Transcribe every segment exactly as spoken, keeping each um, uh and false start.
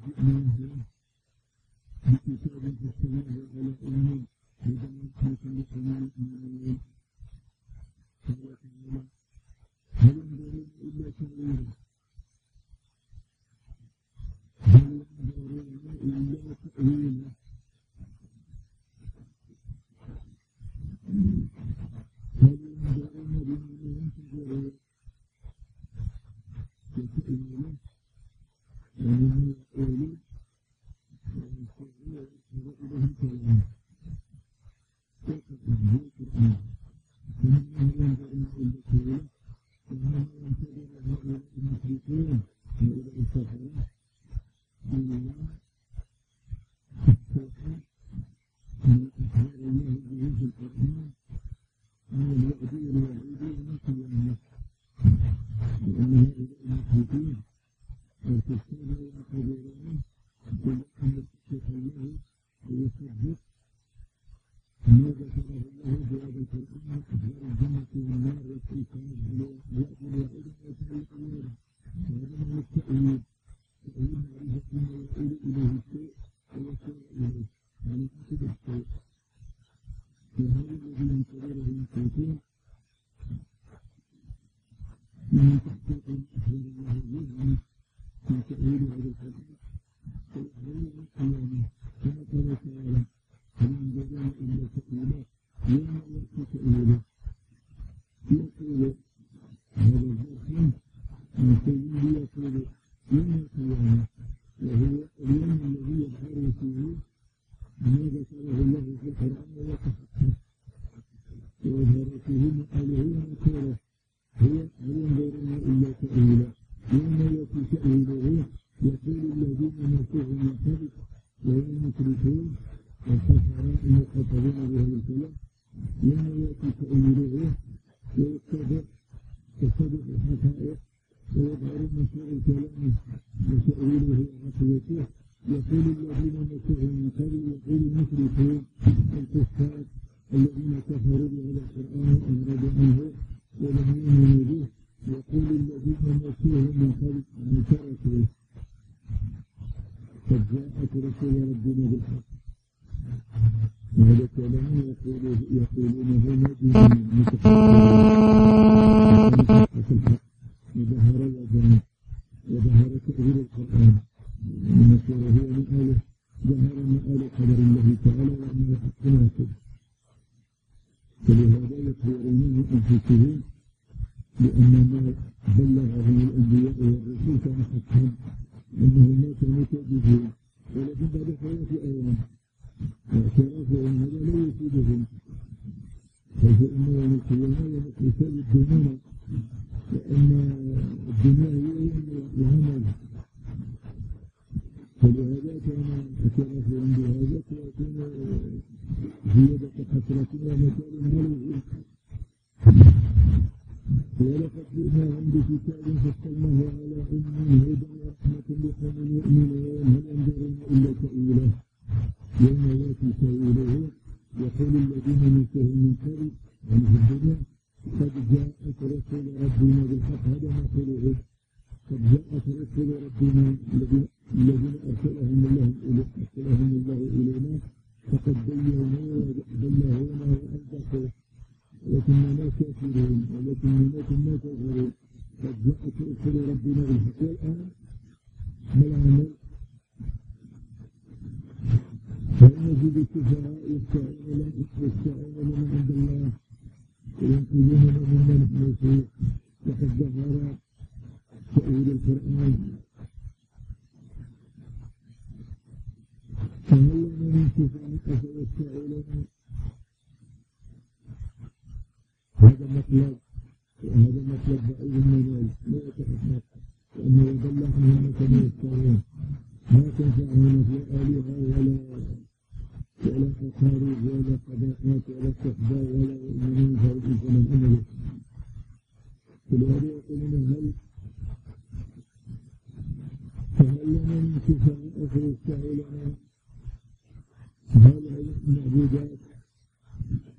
جئناهم بكتاب فاستمعوا على أمه هدى لكل قوم يؤمنون. قال تعالى: هل ينظرون إلا تأويله هل ينظرون إلا تأويله هل ينظرون بما ينتظرون وتأويله ومما يقولون ويستغفرون إليه كلامه وقد هو القرآن فمنهم ينظرون إلا تأويله ومما ينتظر هؤلاء المشركون هؤلاء الكفرة بما استوحى ما أخبر الله به في القرآن من الوعد والوعيد يوم القيامة، لأن هؤلاء المشركين والكفار يعتبرون بأن يتخيله ويصدق ما ذكره الله في هذا القرآن أخبار الجنة والنار والإيقاظ والوعد والوعيد والتأويل. وهذا من التأويل، تأويل معرفة ما يؤول إليه الشيء ويسير إليه يعني أكد الشيء. وهذا الذي ينتظره المشركون من تحقيق أخبار الله به في تأويل هذا القرآن ويحضر القيامة. كما قال تعالى: هل ينظرون إلا تأويله يوم يأتي تأويله. يقول هذا الزرخم من سيد يقول يوم القيامة، وهو اليوم الذي يظهر فيه ما ذكره الله في القرآن ويتحقق ويظهر فيه مقاله ومنكره. هو هل ينظرون إلا تأويله يوم يأتي تأويله يقول الذين نسوه من قبل وهم المشركون والكفراء المخاطبون بهذا الكلام يوم يأتي تأويله ويتبع تصدق الحقائق ويظهر مشروع كلامه وتأويله وعقيدته. يقول الذين نسوه من قبل يقول المشركون الكفار الذين كفروا بهذا القرآن وأعرضوا عنه ولم يؤمنوا به. يقول الذين نسوه من قبل يعني تركوه قد جاءت رسول ربنا بالحق. وهذا كلام يقولونه مجنون متحقق في الحق وظهر الأذان وظهر تأويل القرآن من هو مآله ظهر مآل قدر الله تعالى وأنه حق ناصر. فلهذا يخبرون أنفسهم لأن ما بلغهم الأنبياء والرسل كان حقا أنهم ما كانوا كاذبين، ولكن بعد فوات أيام واعترافهم هذا لا يفيدهم، حيث أن يوم القيامة يوم حساب الدنيا، لأن الدنيا هي يوم العمل. فلهذا كان اعترافهم بهذا ويكون زيادة حسرة ومثال عليه. ولقد جئناهم بكتاب فصلناه على علم هدى ورحمة لقوم يؤمنون. هل ينظرون إلا تأويله يوم يأتي تأويله يقول الذين نسوه من قبل يعني في الدنيا قد جاءت رسول ربنا بالحق. هذا ما قوله قد جاءت رسول ربنا الذين أرسلهم الله أرسلهم الله إلينا فقد بينوا وبلغونا وأنطقوا ولكننا كافرون ولكننا كنا كافرون. قد جاءت رسول ربنا بالحق. والآن ما العمل؟ فنجد السفهاء يستعين لمن عند الله وينقذوننا مما نحن فيه. وقد ظهر تأويل القرآن. فهل لنا من شفاعة فيستعيننا؟ هذا مطلب وهذا مطلب بعيد المنال لا يتحقق، لأنه يضل عنه ما كانوا يستعين. ما تنفعهم في آلهة ولا ولا أقارب ولا قضاءات ولا استحباء ولا يؤمنون فالإنسان الأمل. فلهذا يقولون هل فهل لنا من شفاعة فيستعيننا؟ هل المعبودات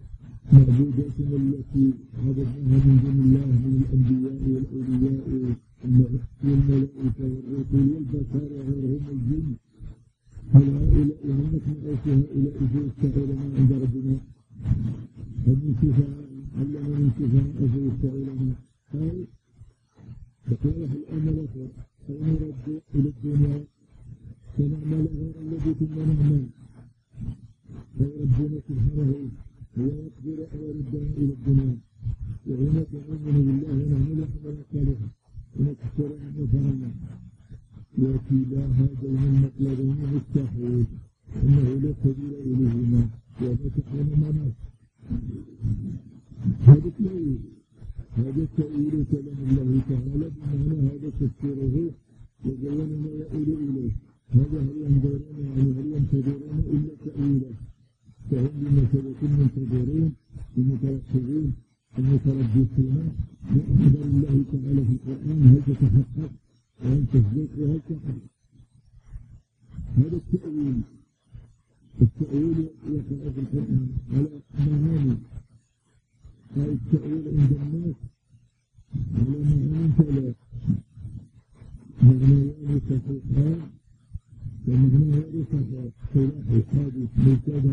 معبوداتنا التي عبدناها من دون الله من الأنبياء والأولياء والملائكة والرسل والبشر وغيرهم الجن، هؤلاء وهناك نقص هؤلاء سيشتغل ما عند ربنا، فمن شفاء علم من شفاء سيشتغلنا قال فقال الأمل فنرد إلى الدنيا فنعمل غير الذي كنا نعمل، فربنا سبحانه هو يقدر أن يردنا إلى الدنيا، وهناك نؤمن بالله ونعمل عملا صالحا ونكثر أن نفعلنا، وكلا هذين المطلبين مستحيل إنه لا سبيل إليهما وما تعلم مناس. هذا التأويل هذا التأويل كلام الله تعالى بمعنى هذا تفسيره وبيان ما يؤول إليه، هذا هل ينظرون يعني هل ينتظرون إلا تأويله، فهم بمثابة المنتظرين المترقبين المتربصين بأخبار الله تعالى في القرآن هل تتحقق وهل تصدق وهل تحقق. هذا التأويل التأويل يقع في القرآن على معاني، هذا التأويل عند الناس على معاني ثلاث، معنيان صحيحان ومعنى غير صحيح خلاف حادث مبتدع.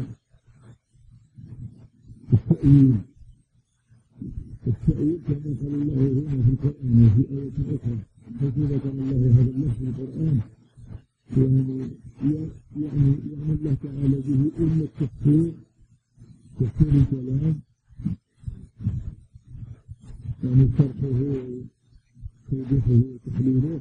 التأويل التأويل كما قال الله هنا في القرآن وفي آية أخرى حيث ذكر الله هذا اللفظ في القرآن، يعني يعني يعني الله تعالى به إما التفسير تفسير الكلام يعني شرحه توضيحه وتحليله،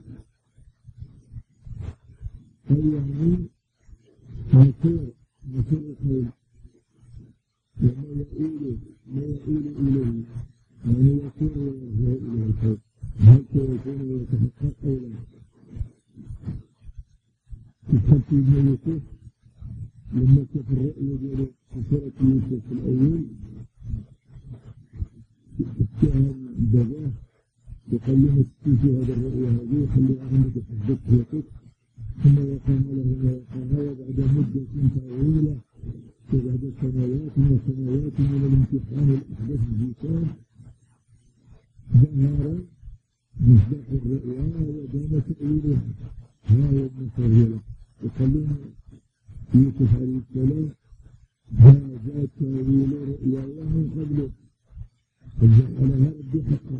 أو يعني مسير مسير القول وما يؤول ما يؤول إليه يعني يصير ويرجع إلى الحق هل سيكون ويتحقق أو لا. كتبت ابن يوسف لما كتب الرؤيا ديال في سورة يوسف في الأول اتهم باباه وقال له تشوفي هذا الرؤيا هذه وخلي عندك تحدث وقت، ثم وقام له ما وقعها بعد مدة طويلة وبعد سنوات وسنوات من الامتحان والأحداث الجيشان ظهر مصداق الرؤيا وبان تأويلها هذا المصير. وقالوا يوسف عليه السلام هذا تأويل رؤياي من قبله قد جعلها ربي حقا،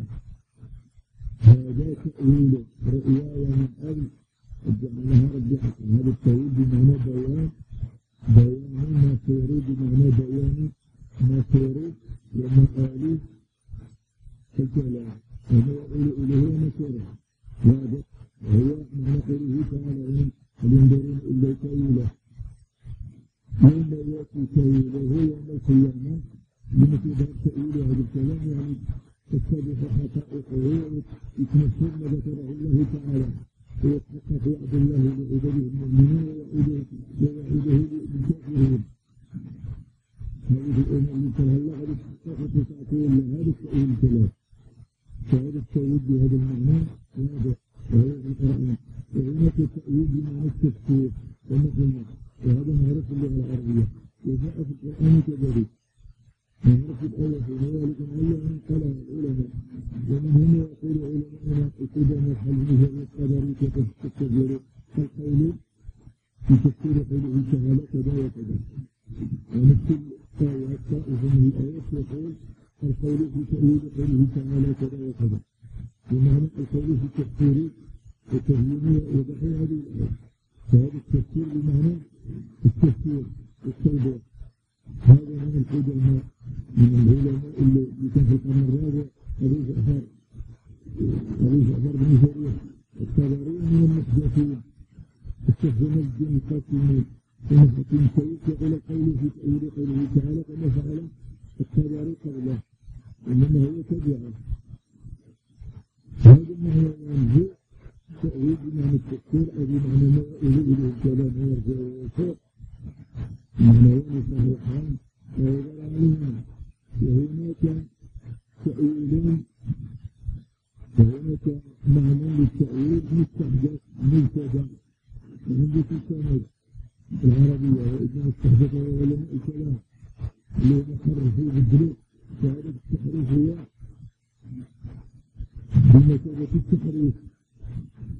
هذا تأويل رؤياي من قبل قد جعلها ربي حقا. هذا التأويل بمعنى بيان بيان ما سيروا بمعنى بيان ما سيروا وما قالوا الكلام وما يقول إليه وما سيروا، هذا وهو معنى قوله تعالى هل ينظرون إلا تأويله يوم يأتي تأويله يوم القيامة بمثل تأويل هذا الكلام يعني تتضح حقائقه ويتمثل ما ذكره الله تعالى ويتحقق وعد الله لعباده المؤمنين ووعده للكافرين. هذه الأمور اللي ترى الله على تحقق وتعطيه هذا التأويل الكلام، فهذا التأويل بهذا المعنى واضح وهو في القرآن. وهناك تأويل بمعنى التفسير كما قلنا، وهذا معروف باللغة العربية وجاء في القرآن كذلك معروف الآية في ذلك أيضا قالها العلماء، ومن هنا يقول علماءنا اتباع الحلمه والقدر كتفسير القول في تفسير قوله تعالى كذا وكذا، ونفس الآيات طائفة من الآيات يقول القول في تأويل قوله تعالى كذا وكذا، بمعنى القول في تفسير وتبيين وضح هذه الآية، فهذا التفسير بمعنى التفسير والتوضيح. هذا من القدماء من العلماء اللي كان في القرن الرابع أبي جعفر أبي جعفر بن جرير الطبري من المحدثين استخدم الدين القاسمين ثم حكيم سيد يقول قوله في تأويل قوله تعالى كما فعل الطبري قبله، إنما هو تبعه. هذا المعنى منه تأويل بمعنى التفسير أو بمعنى ما يؤول إليه الكلام ويرجع ويوفق معنوان صحيحان ويظهر عليهما. وهناك تأويلين وهناك معنى للتأويل مستحدث مبتدع وعنده في السند العربية وإذا استحدث علماء الكلام اللي يحرفوا بالدروس، فهذا التحريف هو بمثابة التحريف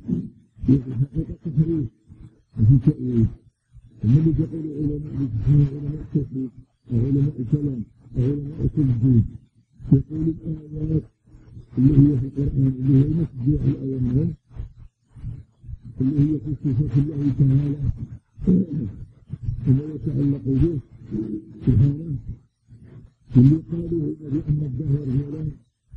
في الحقيقة تحريف وفي تأويل. الذي يقول علماء الاسلام علماء التوحيد أو علماء الكلام أو علماء التجديد يقول الآيات اللي هي في القرآن اللي هي مسجع الأيام اللي هي في صفات الله تعالى وما يتعلق به سبحانه اللي قالوا بأن الظهر هو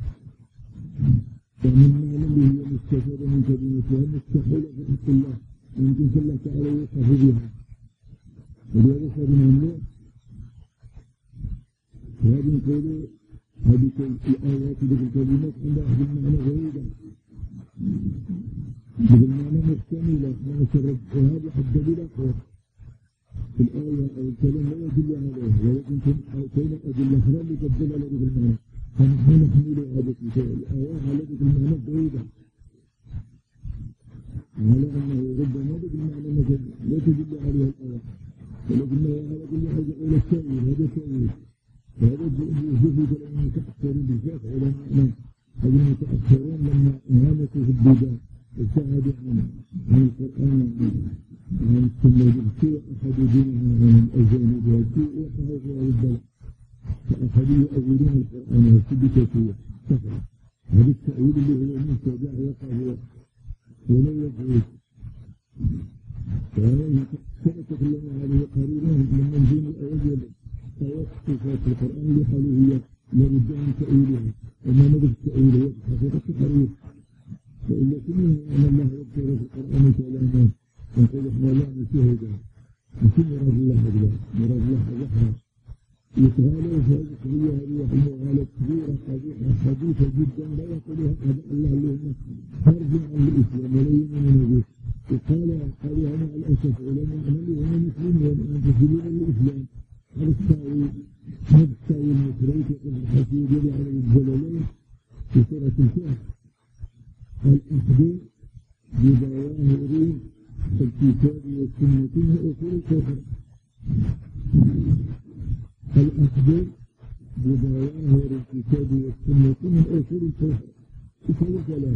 ومما الذي هي مستفادة من كلمتها مستحيلة في حق الله ويمكن الله تعالى يوصف بها ولذلك صارنا النور وهذه نقول هذه الآيات هذه الكلمات عندها هذا المعنى غريبة هذا المعنى مكتملة معنى الرب وهذا حد دليل آخر الآية أو الكلام لا يدل عليه ولكن كاين أدلة أخرى اللي تدل على هذا المعنى فنحن نحمل هذه الآيات على هذه المعنى بعيدة على أنه ربما هذا المعنى مثلا لا تدل عليها الآية ولكن هذا كل حاجة إلى التأويل هذا تأويل وهذا يجوز كلام المتأخرين بالذات علماءنا هذه المتأخرون لما انهمكوا في البدع ابتعدوا عن القرآن وعن السنة بالسوء أخذوا دينهم عن الأجانب والسوء وقعوا في هذا البلد فأخذوا يؤولون القرآن والسبكة فيه كفر هذا التأويل اللي هو مبتدع يقع هو ولا يقعد فسبقت لنا هذه قريبا من منزول الأوجه آيات صفات القرآن اللي قالوا هي لابد من تأويلها وما نبغي التأويل هو حقيقة الحريف وإلا كلها أن الله يذكر في القرآن كلاما ونقول إحنا لا نشاهده لكن مراد الله هذا مراد الله الرحمة يتغالوا في هذه القضية هذه المغالة كبيرة قبيحة حديثة جدا لا يقولها أعداء الله اللهم خارجين عن الإسلام ولا يؤمنون به وقال قالوا أنا على الأسف علماء أنهم هم مسلمون وينتسبون للإسلام هذا التأويل هذا التأويل المصري يقول الحسيب يدعي على الجلالين في سورة الكهف الأخذ بظواهر الكتاب والسنة وأصول الكفر الأخذ بظواهر الكتاب والسنة من أصول الكفر كفر الكلام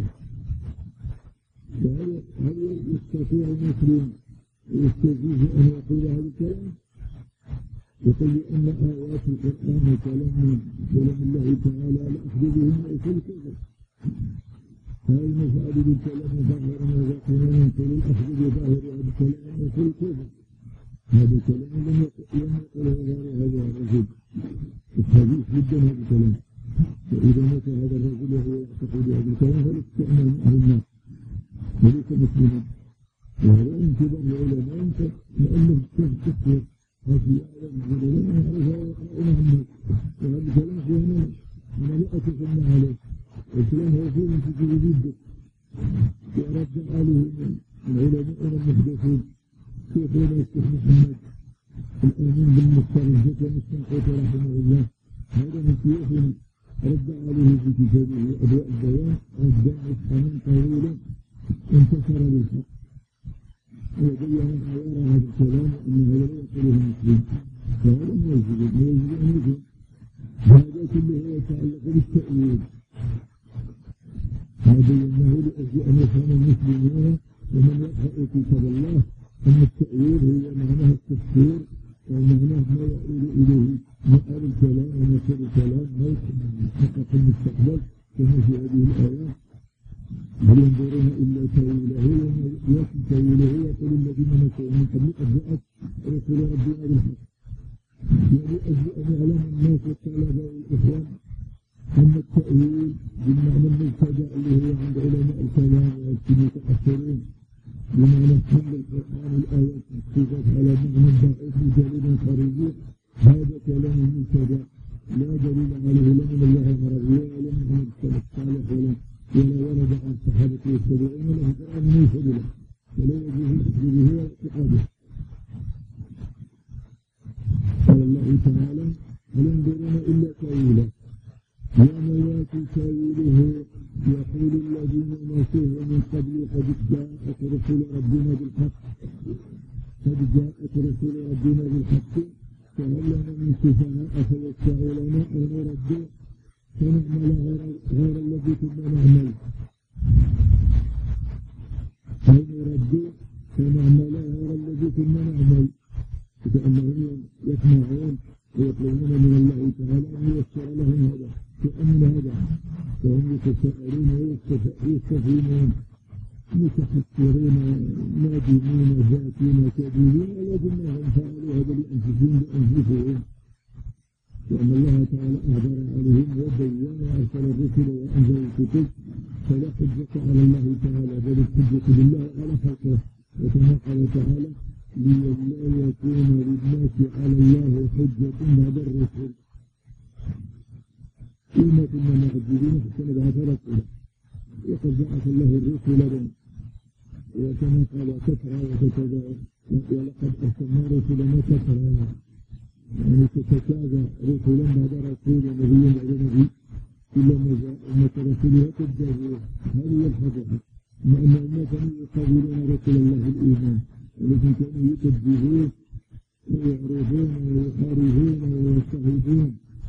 هل يستطيع المسلم يستجيز أن يقول هذا الكلام يقول لأن آيات القرآن كلام كلام الله تعالى الأخذ به من أصول الكفر هاي المفعول بالكلام ظاهرا وباطنا ينقل الأخذ بظاهر هذا الكلام أصول الكفر هذا الكلام لم يقله غير هذا الرجل الحديث جدا هذا الكلام فإذا مات هذا الرجل وهو يعتقد هذا الكلام فلا تستعمل من أهل الناس وليس مسلما وهو انتبه لعلماء لأنه كيف تكفر هذه أعلم العلماء يعرفها ويقرأونها الناس وهذا الكلام فهنا أنا لا أتسمى عليه الكلام هو فيه من تجيب جدا ورد عليه العلماء المحدثين كيف لا يفتح محمد الآمين بالمسترجة ومستنقوط رحمه الله هذا من سيوفنا رد عليه في كتابه أضواء البيان ردا إسحاما طويلا انتصر للحق وبين حوار هذا الكلام أن هذا لا يقوله المسلم فهذا ما يجب ما يجب أن يكون هذا كله يتعلق بالتأويل ما بيناه لأجل أن يفهم المسلمون ومن يقرأ كتاب الله أن التأويل هو معناه التفسير ومعناه ما يؤول إليه مقال الكلام ومثل الكلام ما يحقق المستقبل كما في هذه الآيات هل ينظرون إلا تأويله ويأتي تأويله يقول الذين نسوا من قبل قد جاءت رسول ربنا بالحق يعني أجل أن يعلم الناس والطلبة والإخوان أن التأويل بالمعنى المبتدأ اللي هو عند علماء الكلام والمتأخرين بمعنى حمل القرآن الآيات الصفات على معنى ضعيف دليل خارجي هذا كلام مبتدأ لا دليل عليه لا من الله العربية ولا من محمد السلف الصالح ولا ولا ورد عن الصحابة والتابعين ولا القرآن يشهد له ولا يجوز الأخذ به واعتقاده. قال الله تعالى هل ينظرون إلا تأويله يوم يأتي تأويله يقول الذين نسوه من قبل قد جاءت رسول ربنا بالحق قد جاءت رسول ربنا بالحق فهل لنا من شفعاء فيشفعوا لنا أو نرد فنعمل غير, غير الذي كنا نعمل فإن ردوا فنعمل غير الذي كنا نعمل، كأنهم يسمعون ويطلبون من الله تعالى أن ييسر لهم هذا كأن هذا، فهم يتساءلون ويستفهمون متحسرين نادمين ذاتين كبيرين، ولكنهم فعلوا هذا لأنفسهم بأنفسهم، لأن الله تعالى أهدر عليهم وبين وأرسل الرسل وأنزل الكتب، فلا حجة على الله تعالى بل الحجة لله على خلقه. وكما قال تعالى لئلا يكون للناس على الله حجة بعد الرسل، إنا كنا معذبين حتى نبعث رسولا، وقد بعث الله الرسل، وكما قال كثرة وتتابع، ولقد أرسلنا رسلنا كثرة، يعني تتتابع رسلا بعد رسول ونبيا بعد نبي، إلا ما جاء أمة رسولها كذبوه. هذه هي الفضيحة، مع أن أمة كانوا يقابلون رسول الله بالإيمان، ولكن كانوا يكذبون ويعرضون ويحاربون ويستهزئون.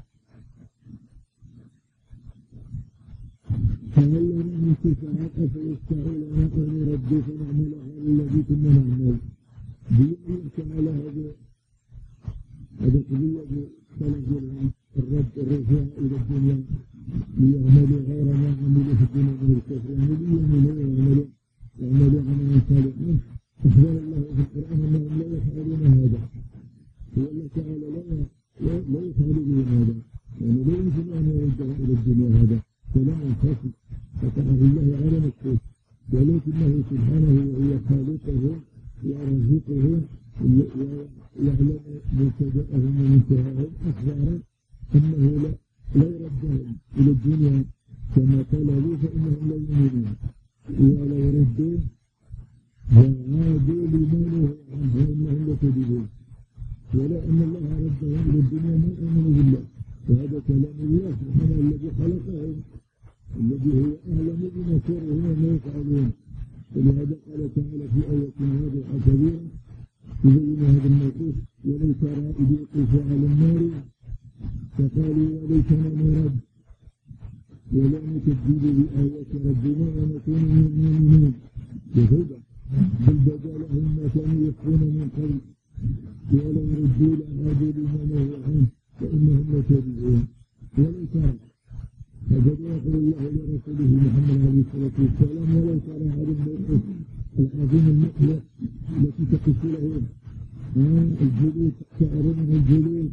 فهل لنا من شفاعة فيشفعوا لنا أن نرد فنعمل على الذي كنا نعمل؟ بيقول تعالى هذا هذا قضية طلب الرد الرجوع إلى الدنيا ليعملوا غير ما عملوا في الدنيا من الكفر، يعني ليعملوا يعملوا يعملوا عملا صالحا. أخبر الله في القرآن أنهم لا يفعلون هذا، والله تعالى لا لا يفعل بهم هذا، يعني لا يمكن أن يردهم إلى الدنيا هذا كلام فاسد فتعه الله على نفسه، ولكنه سبحانه وهو خالقهم ورزقهم ويعلم مبتدأهم ومنتهاهم، أخبر أنه لا لا يردهم إلى الدنيا كما طلبوا فإنهم لا يؤمنون، ولو ردوا وعادوا لما نهوا عنه فإنهم لكاذبون، ولا أن الله ردهم إلى الدنيا ما آمنوا بالله. وهذا كلام الله سبحانه الذي خلقهم، الذي هو أعلم بما كرهوا وما يفعلون. ولهذا قال تعالى في آية واضحة كبيرة تبين هذا الموقف: ولو ترى إذ وقفوا على النار فقالوا وليتنا نرد ولا نكذب بآيات ربنا ونكون من المؤمنين، وهدى بل بدا لهم ما كانوا يخفون من قبل ولو ردوا لعادوا لما نهوا عنه فإنهم لكاذبون. ولو ترى، فقد يقول الله لرسوله محمد عليه الصلاة والسلام: ولو ترى هذا الموقف العظيم المقلق التي تقف له الجلود تعرضه الجلود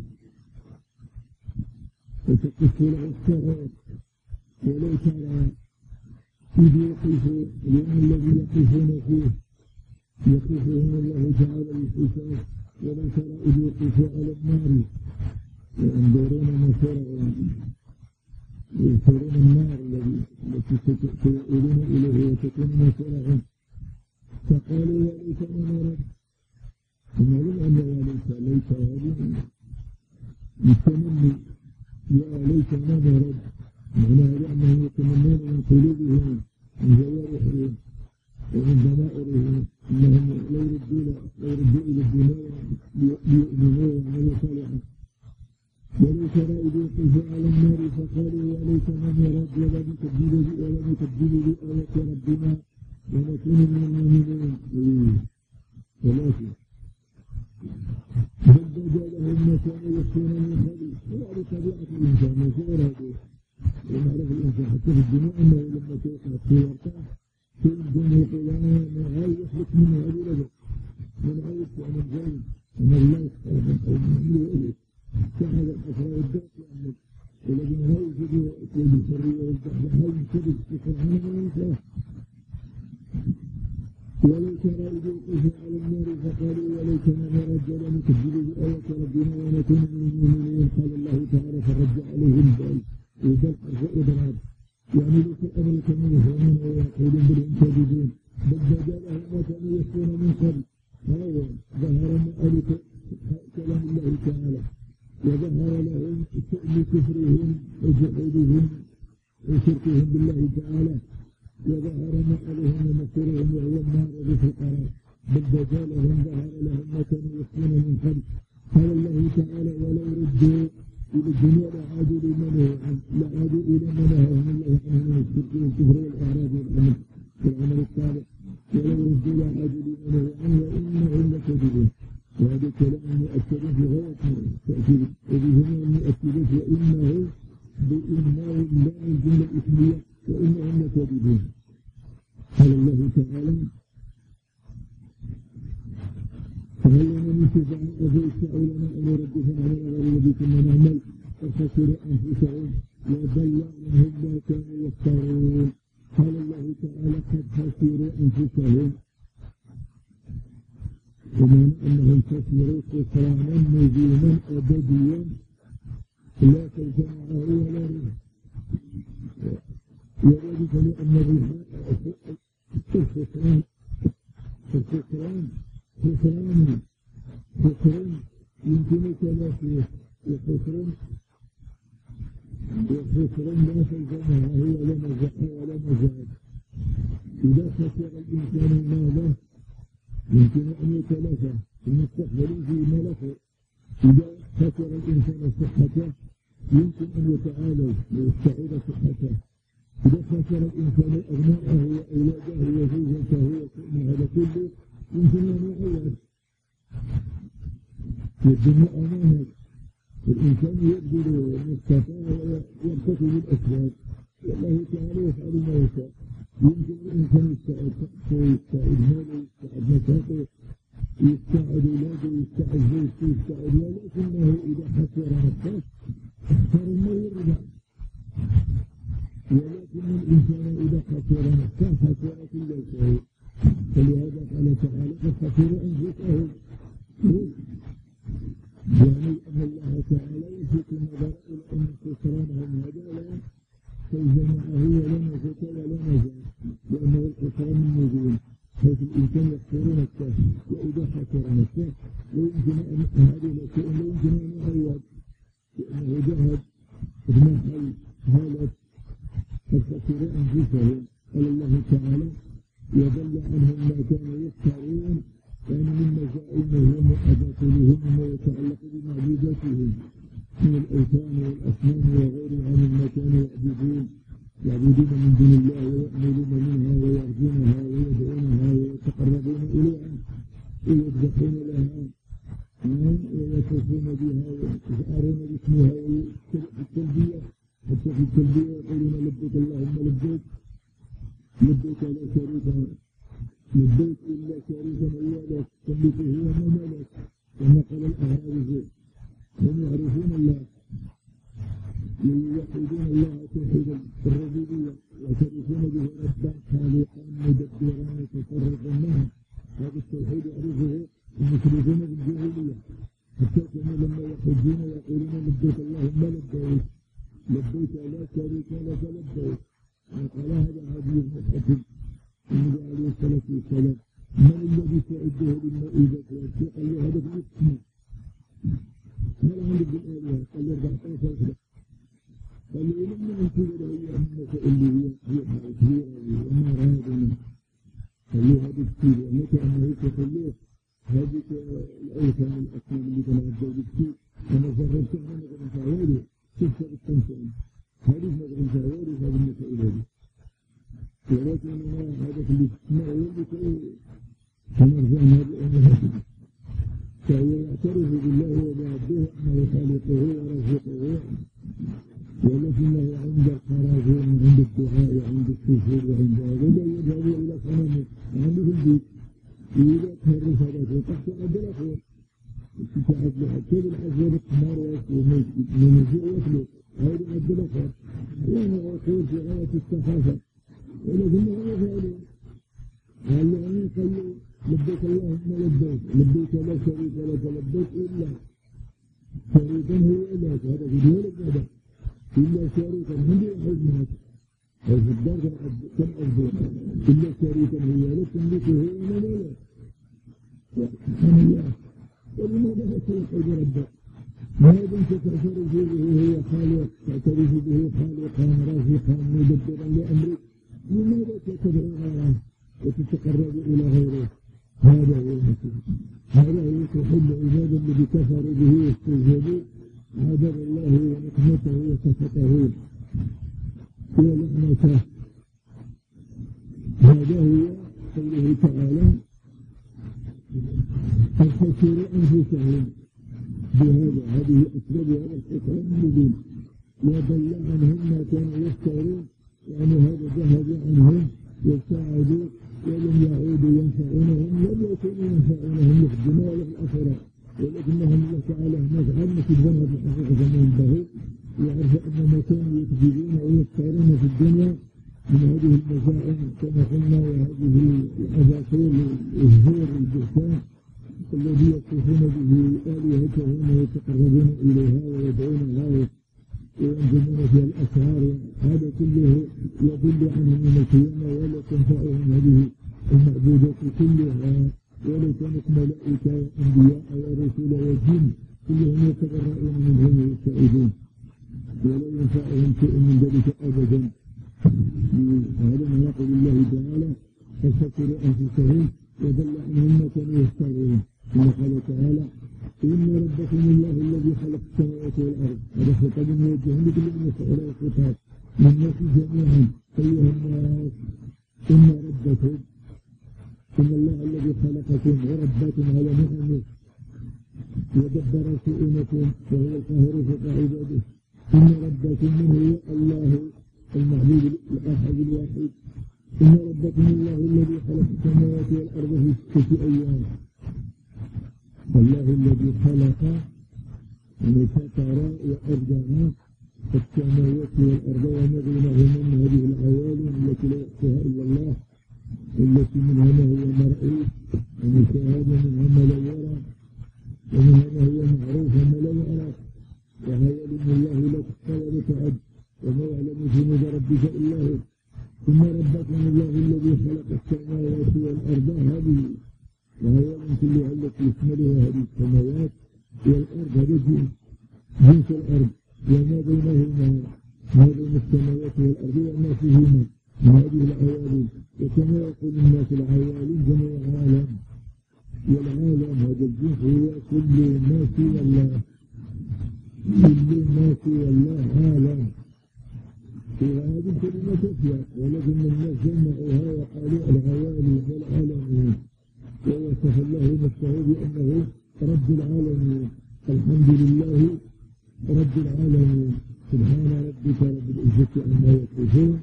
وتقف له الشعر. ولو ترى إذ يقفوا اليوم الذي يقفون فيه يقفهم الله تعالى للحساب. ولو ترى إذ يقفوا على النار ينظرون مصيرهم ينظرون النار التي سيؤولون إليه وتكون مصيرهم فقالوا يا ليتنا نرد. ومعلوم أن يا ليت ليس هذه بالتمني يا ليتنا نرد، معناها لأنهم يتمنون من قلوبهم من جوارحهم ومن ضمائرهم أنهم لو ردوا لو ردوا إلى الدنيا ليؤمنوا ويعملوا صالحا. ولو ترى إذ وقفوا على النار فقالوا يا ليتنا نرد ولا نكذب ولا نكذب بآيات ربنا ونكون من المؤمنين. ولكن بل بدا لهم ما كانوا يخفون من قبل. وهذه طبيعة الإنسان وشعور هذا، ونعرف الإنسان حتى في الدنيا أنه لما توقع في ورطة تنجم يقول أنا عايز يخلق منه هذه لك من عايز ومن جاي أنا الله يستعمل أو من إليه كهذا الأسرار الداس يعمل. ولكن هاي يجب يقول الحرية والبحر هاي يكذب في القرآن ما ينفع. ولو ترى إذ وقفوا على النار فقالوا وليتنا نرد ولا نكذب بآيات ربنا ونكون من المؤمنين. قال الله تعالى فرد عليهم البال وبل الرعب يعني ليس الأمر كما يفهمون ويقولون بل هم كاذبون. بل بدا لهم ما كانوا يخفون من قبل. هذا ظهر مآلة كلام الله تعالى، وظهر لهم شأن كفرهم وجحودهم وشركهم بالله تعالى، وظهر مآلهم ومصيرهم وهو النار وبئس القرار. بل بدا لهم ظهر لهم ما كانوا يخفون من قبل. قال الله تعالى ولو ردوا إلى الدنيا لعادوا لما نهوا عنه لعادوا إلى ما نهاهم الله عنه من الشرك والكفر والإعراض والعمل والعمل الصالح. ولو وهذا كلام مؤكد في غاية التأكيد وبهما المؤكدات وإنه بإنه لا الجملة الإسمية وإنهم لكاذبون. قال الله تعالى فهل لنا من شفعاء فيشفعوا لنا أن يردوا فنعمل غير الذي كنا نعمل قد خسروا أنفسهم وضل عنهم ما كانوا يفترون. قال الله تعالى قد خسروا أنفسهم بمعنى أنهم خسروا خسرانا مبينا أبديا لا تنفع معه ولا ربح، وذلك لأن الربح الخسران الخسران خسران خسران يمكن تلافيه وخسران وخسران لا تنفع معه ولا نجاح ولا نجاح. إذا خسر الإنسان ماله يمكن أن يتلافى في المستقبل في ملكه. إذا خسر الإنسان صحته يمكن أن يتعالج ويستعيد صحته. إذا خسر الإنسان أبناءه وأولاده وزوجته وشأنه هذا كله يمكن أن يعوض. والدنيا أمانة، والإنسان يبذل ما استطاع ويرتكب الأسباب، والله تعالى يفعل ما يشاء. يمكن الإنسان يستعد شخصه ويستعد ماله ويستعد نفسه ويستعد ولاده ويستعد زوجته ويستعد، ولكنه إذا خسر نفسه اختار ما يرجع. ولكن الإنسان إذا خسر نفسه خسر كل شيء. فلهذا قال تعالى قد خسروا أنفسهم، يعني أن الله تعالى يلفت النظر إلى أن خسرانهم هذا لا فوز معه ولا نجاة ولا نجاة، لأنه الخسران المبين حيث الإنسان يخسر نفسه. وإذا خسر نفسه لا يمكن أن هذه الأشياء لا يمكن أن يعوض، لأنه ذهب اضمحل هالك قد خسروا أنفسهم. قال الله تعالى وضل عنهم ما كانوا يفترون، يعني من مزائمهم وأباطلهم وما يتعلق بمعبوداتهم من الأوثان والأصنام وغيرها مما كانوا يعبدون يعبدون من دون الله ويأملون منها ويرجونها ويدعونها ويتقربون إليها ويذبحون لها ويطوفون بها ويجأرون باسمها في التلبية، حتى في التلبية يقولون لبيك اللهم لبيك لبيك لا شريك لبيك إلا شريكا إياك تملكه وما ملك. ونقل الأعراب هم يعرفون الله يوحدون الله توحيدا الربوبية ويعترفون به ربا خالقا مدبرا متصرفا معه. هذا التوحيد يعرفه المشركون بالجاهلية، حتى كانوا لما يحجون يقولون لبيك اللهم لبيك لبيك لا شريك لك لبيك. وقال هذا حديث متحدث النبي عليه الصلاة والسلام من الذي تعده للمائدة والشيء؟ قال له هذا في الاسم. هل عندك بالآلهة؟ قال له أربعة عشر وحدة. قال له لما ننتظر هي أمك اللي هي هي كبيرة وما رادنا. قال له هذا كتير وأنك أنه يقول له هذه الأوثان الأصنام اللي كانوا عبدوا بكتير أنا جربت أنا مغرم فعوالي تكسر التنسان هذه مغرم فعوالي هذه المسائل هذه. ولكن أنا هذا اللي تسمعه يقول لك فنرجع هذه فهو يعترف بالله وبعبده أنه خالقه ورزقه، ولكنه عند الخراج وعند الدعاء وعند السجود وعند هذا لا يذهب إلى صنمه عنده في البيت إذا تهرس هذا وقفت عبد الأخوة تتعب حتى بالحجر الحمار من الجوع يخلق هذا عبد الأخوة. وأنا أقول في غاية السخافة ولكنه يفعله. قال له أمين قال له لبيك اللهم لبيك لبيك لا شريك لك لبيك إلا شريكا هو إليك. هذا في دولة هذا إلا شريكا عندي واحد معك أو في الدار كم أفضل إلا شريكا هو لك تملكه هو ما لك. سبحان الله. ولماذا تتوحد ربك؟ ما دمت تعترف به هو خالق تعترف به خالقا رازقا مدبرا لأمرك، لماذا تتبع غيره وتتقرب إلى غيره؟ هذا هو المسلم. هذا هو توحيد العباد الذي كفروا به واستجابوا عذاب الله ونقمته وسخطه ولعنته. هذا هو قوله تعالى أن خسروا أنفسهم بهذا، هذه أسباب هذا الخسران المبين. وضل عنهم ما كانوا يفترون، يعني هذا ذهب عنهم وابتعدوا ولم يعودوا ينفعونهم، لم يكونوا ينفعونهم في الدنيا ولا في الآخرة، ولكنهم الله تعالى نفعل نكذبنا بالحقيقة ما ينبغي، ويعرف أن ما كانوا يكذبون ويفترون في الدنيا من هذه المزاعم كما قلنا، وهذه الأباطيل الزور البهتان الذي يصفون به آلهتهم ويتقربون إليها ويدعون الله وينزلون فيها الأسرار، هذا كله يضل عنهم يوم القيامة ولا تنفعهم هذه المعبودات كلها، ولو كانت ملائكة وأنبياء ورسل وجن كلهم يتبرؤون منهم ويستعيذون، ولا ينفعهم شيء من ذلك أبدا. هذا ما يقول الله تعالى فاستكبروا أنفسهم وضل عنهم ما كانوا يفترون. ثم قال تعالى إن ربكم الله الذي خلق السماوات والأرض. هذا خطاب موجه لكل الناس ولا خطاب للناس جميعا. أيها الناس إن ربكم إن الله الذي خلقكم وربكم على نعمه ودبر شؤونكم وهو القاهر فوق عباده. إن ربكم من هو الله المعبود الأحد الواحد. إن ربكم الله الذي خلق السماوات والأرض في ستة أيام. الله الذي خلق وستر وأبدع السماوات والأرض وما بينهما من هذه العوالم التي لا يحصيها إلا الله، التي منها ما هو مرئي ومشاهد ومنها ما لا يرى ومنها ما هو معروف وما لا يعرف، وعوالم الله لا تحصى ولا تعد وما يعلم جنود ربك إلا هو. ثم ربكم الله الذي خلق السماوات والأرض، هذه وعوالم كلها التي يشملها هذه السماوات والأرض، هذا جنس الأرض وما بينهما ما بين السماوات والأرض وما فيهما من هذه العوالم. وكما يقول الناس العوالم جميع عالم، والعالم هذا الجنس هو كل ما سوى الله، كل ما سوى الله عالم. وهذه الكلمة تفيا، ولكن الناس جمعوها وقالوا العوالم والعالمين، ووصف الله نفسه بأنه رب العالمين. الحمد لله رب العالمين، سبحان ربك رب العزة عما يصفون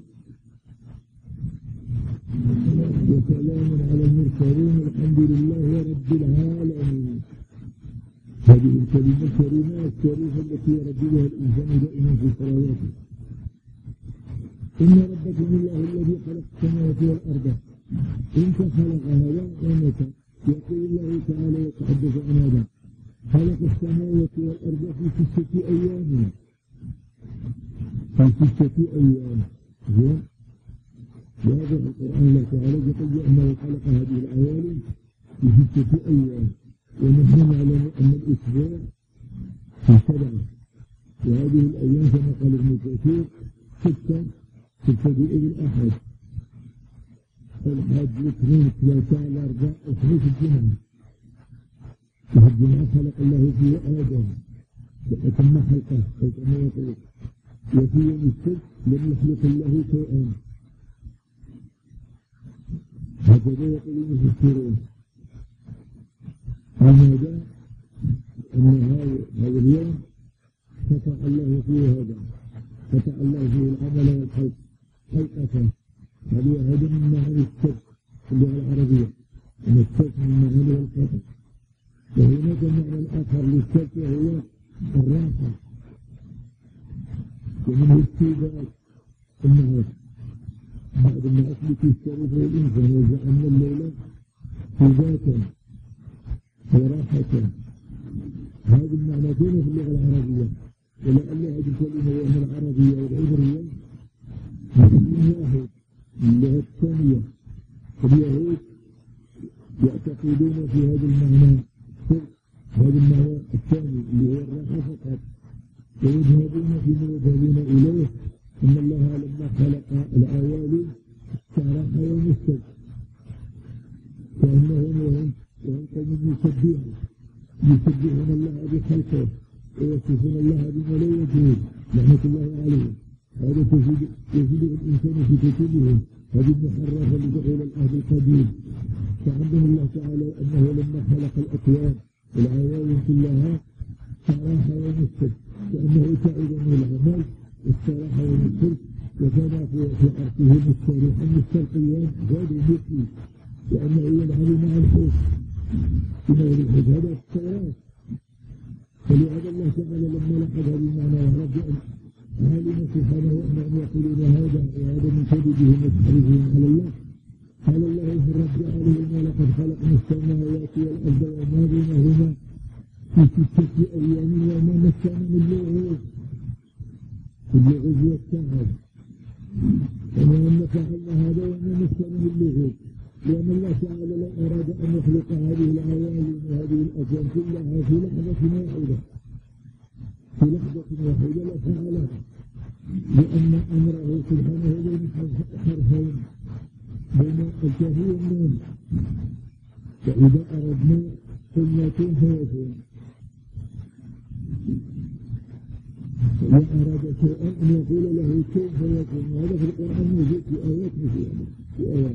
وسلام على المرسلين الحمد لله رب العالمين. هذه الكلمة الكريمة الشريفة التي يرددها الإنسان دائما في صلواته. إن ربكم الله الذي خلق السماوات والأرض. إنت خلق هذا ومتى؟ يقول الله تعالى يتحدث عن هذا، خلق السماوات والأرض في ستة أيام. في ستة أيام زين. واضح القرآن الله تعالى يقول أنه خلق هذه العوالم في ستة أيام، ونحن نعلم أن الأسبوع في سبعة، وهذه الأيام كما قال ابن كثير ستة تبتدئ بالأحد، الحد الاثنين ثلاثة الأربعاء الخميس الجمعة. وفي الجمعة خلق الله فيه آدم فتم خلقه كما يقول. وفي يوم السبت لم يخلق الله شيئا، هكذا يقول المفسرون. لماذا؟ أن هذا اليوم قطع الله فيه هذا، قطع الله فيه العمل والخلق خلقته. هذه هذا من معاني السبت في اللغة العربية، أن السبت من معاني القطع. وهناك معنى آخر للسبت وهو الراحة، ومنه السيدات النهار بعد ما أثبت الشريف والإنسان وجعلنا الليلة سيداتا وراحة. هذا المعنى كله في اللغة العربية، ولعل هذه الكلمة وهي العربية والعبرية من واحد. اللغة الثانية اليهود يعتقدون في هذا المعنى هذا المعنى الثاني اللي هو الراحة فقط، ويذهبون فيما يذهبون إليه إن الله لما خلق العوالم استراح يوم السبت، كأنهم وهم وهم قوم يسبحون يسبحون الله بخلقه ويصفون الله بما لا يجوز لعنة الله عليهم. هذا تزيد يزيد الإنسان في كتبهم هذه المحرفة اللي تقول الأهل القديم فعلم الله تعالى أنه لما خلق الأكوان والعوالم كلها استراح يوم السبت لأنه تعب من العمل واستراح يوم السبت وكان في عرشه مستريحا مستلقيا غير مثلي لأنه يلعب مع الحوت بما الحوت هذا التوراة فلهذا الله تعالى لما لحظ هذا المعنى وعرف علم سبحانه أنهم يقولون هذا وهذا من كذبهم وتحريفهم على الله قال الله في الرد عليهم ولقد خلقنا السماوات والأرض وما بينهما في ستة أيام وما مسنا من لغوب اللغوب والتعب وما فعلنا هذا وما مسنا من لغوب لأن الله تعالى لو أراد أن يخلق هذه العوالم وهذه الأكوان كلها في لحظة واحدة في لحظة واحدة لفعلها لأن أمره سبحانه بين حرفين بين الكاف والنون فإذا أردنا قلنا كن فيكون إذا أراد شيئا أن يقول له كن فيكون وهذا في القرآن موجود في آيات مثل في آيات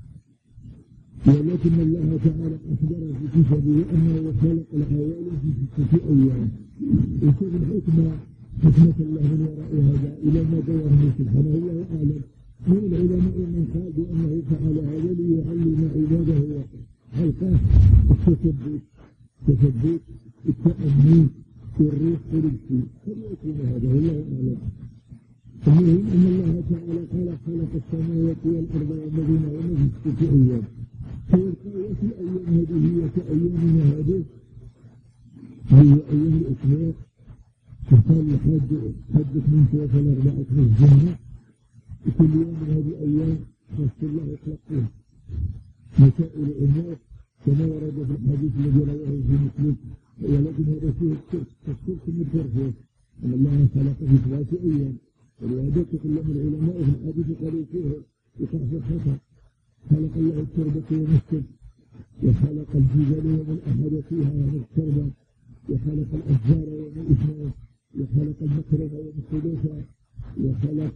ولكن الله تعالى أخبر في كتابه أنه خلق العوالم في ستة أيام وشوف الحكمة حكمة الله من وراء هذا إلى ما دوره سبحانه الله أعلم من العلماء من قال بأنه فعل هذا ليعلم عباده حلقه التثبت التثبت التأمين في الروح والجسم فليكون هذا والله أعلم المهم أن الله تعالى قال خلق السماوات والأرض وما بينهما في ستة أيام فيبقى في الأيام هذه هي كأيامنا هذه هي أيام الأسبوع تقال لحد حدث من ثلاثة لأربعة في الجنة وكل يوم من هذه الأيام خاص الله يخلق فيها مسائل الأمور كما ورد في الحديث الذي رواه في مسلم ولكن هذا فيه الشرك الشرك مضطر فيه أن الله خلق في ثلاثة أيام ولهذا تكلم العلماء في الحديث قالوا فيه يقع في الخطأ خلق الله التربة يوم السبت وخلق الجبال يوم الأحد فيها يوم التربة وخلق الأشجار يوم الاثنين وخلق المكرمة يوم الثلاثاء وخلق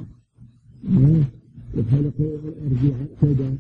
وخلق يوم الأربعاء كذا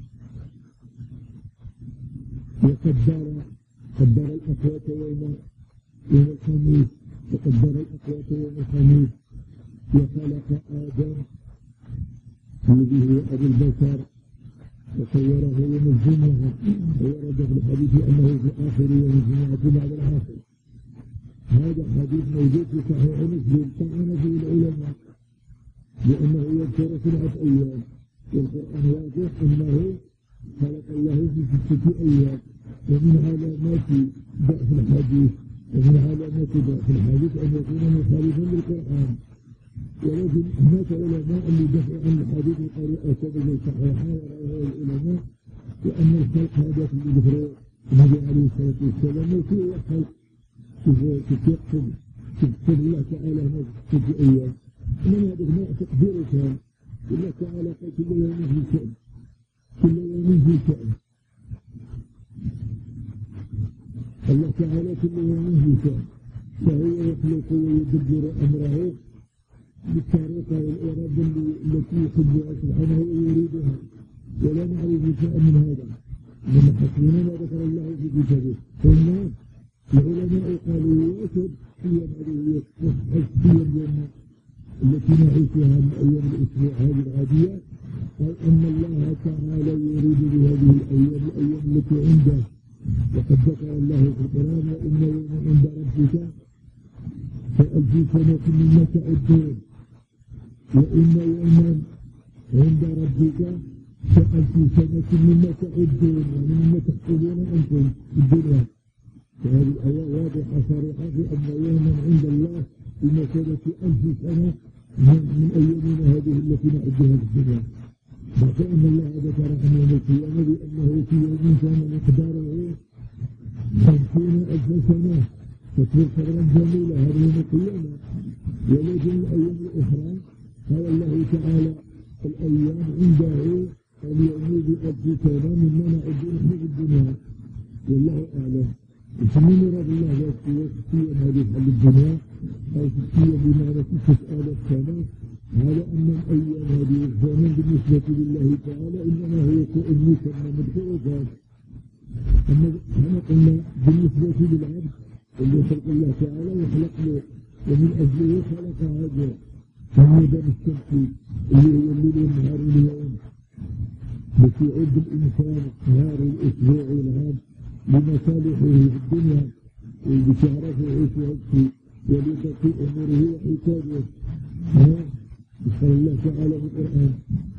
وقدر قدر الأقوات يوم يوم الخميس وقدر الأقوات يوم الخميس وخلق آدم الذي هو أبو البشر وصوره يوم الجمعة وورد في الحديث أنه في آخر يوم الجمعة بعد العصر هذا حديث موجود في صحيح مسلم طعن فيه العلماء لأنه يذكر سبعة أيام والقرآن واضح أنه خلق الله في ستة أيام ومن علامات ضعف الحديث ومن علامات ضعف الحديث أن يكون مخالفا للقرآن ولكن هناك علماء اللي دفعوا عن الحديث وقالوا أسبب الصحيحة ورواه العلماء وأن الخلق هذا في الإبراء النبي عليه الصلاة والسلام وفيه خلق كيف يقصد تقصد الله تعالى هذه ست أيام إنما هذا ما تقديره كان الله تعالى قال كل يوم في شأن كل يوم في شأن الله تعالى كل يوم في شأن فهو يخلق ويدبر أمره بالطريقة والإرادة التي يحبها سبحانه ويريدها ولا نعرف شيئا من هذا إنما حسبنا ما ذكر الله في كتابه ثم العلماء قالوا يؤكد هي هذه حسبيا لنا التي نعيشها من أيام الأسبوع هذه العادية أي أن الله تعالى يريد بهذه الأيام الأيام التي عنده وقد ذكر الله في القرآن وإن يوما عند ربك كألف سنة مما تعدون وإن يوما عند ربك كألف سنة مما تعدون يعني مما تحسبون أنتم في الدنيا فهذه الآية واضحة صريحة في أن يوما عند الله بمثابة ألف سنة من أيامنا هذه التي نعدها في الدنيا بعد أن الله ذكر عن يوم القيامة بأنه في يوم كان مقداره خمسين ألف سنة فتكون قدرا جميلة هذه يوم القيامة ولكن الأيام الأخرى قال الله تعالى الأيام عنده اليوم بألف سنة مما نعد نحن في الدنيا والله أعلم ومن يراد الله ستيا هذه حل الدنيا أو ستيا بمعنى ستة آلاف سنة هذا أن الأيام هذه الزمن بالنسبة لله تعالى إنما هو كائن مسمى مدفوعا أما هنا قلنا بالنسبة للعبد اللي خلق الله تعالى وخلق له ومن أجله خلق هذا النظام الشمسي اللي هو الليل والنهار واليوم التي يعد الإنسان النهار الأسبوع والعام لمصالحه في الدنيا وبتعرفه يعيش ويبكي ولتقي أموره وحسابه. يسأل الله تعالى في القرآن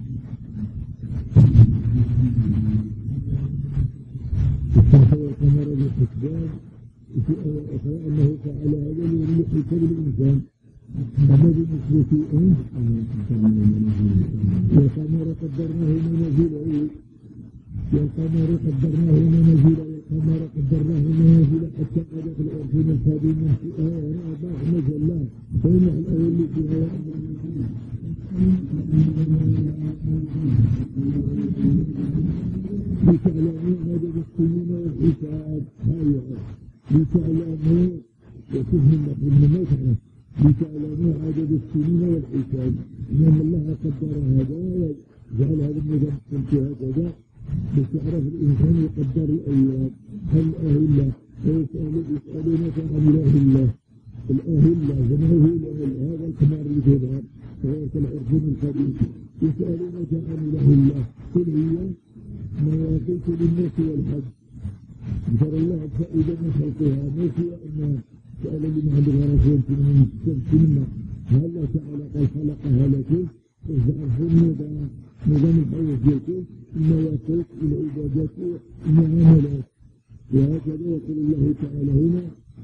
الشمس والقمر بالحسبان وفي آية أخرى أنه فعل هذا لحساب الإنسان. أما بالنسبة أنت والقمر قدرناه منازل والقمر قدرناه منازل والقمر قدرناه منازل حتى أدخل الأرضين الفاضي من في آية رابع نزل الله فإنه الأول في هواء لتعلموا عدد السنين والحساب هاي لتعلموا وتفهم من الموت لتعلموا عدد السنين والحساب إن الله قدر هذا وجعل هذا النظام الشمسي هكذا بتعرف الإنسان يقدر الأيام الأهلة ويسألون يسألونك عن إله الله الأهلة جمعه هذا القمر اللي تظهر وهو كالعرجون القديم يسألونك عن إله الله قل هي مواقيت للناس والحج ذكر الله فإذا من خلقها نسي أنها سأل لما عند الغرفين من السنة هلا تعالى قال خلقها لكم وجعلهم نظام نظام الحياة ديالكم المواقيت العبادات المعاملات وهكذا يقول الله تعالى هنا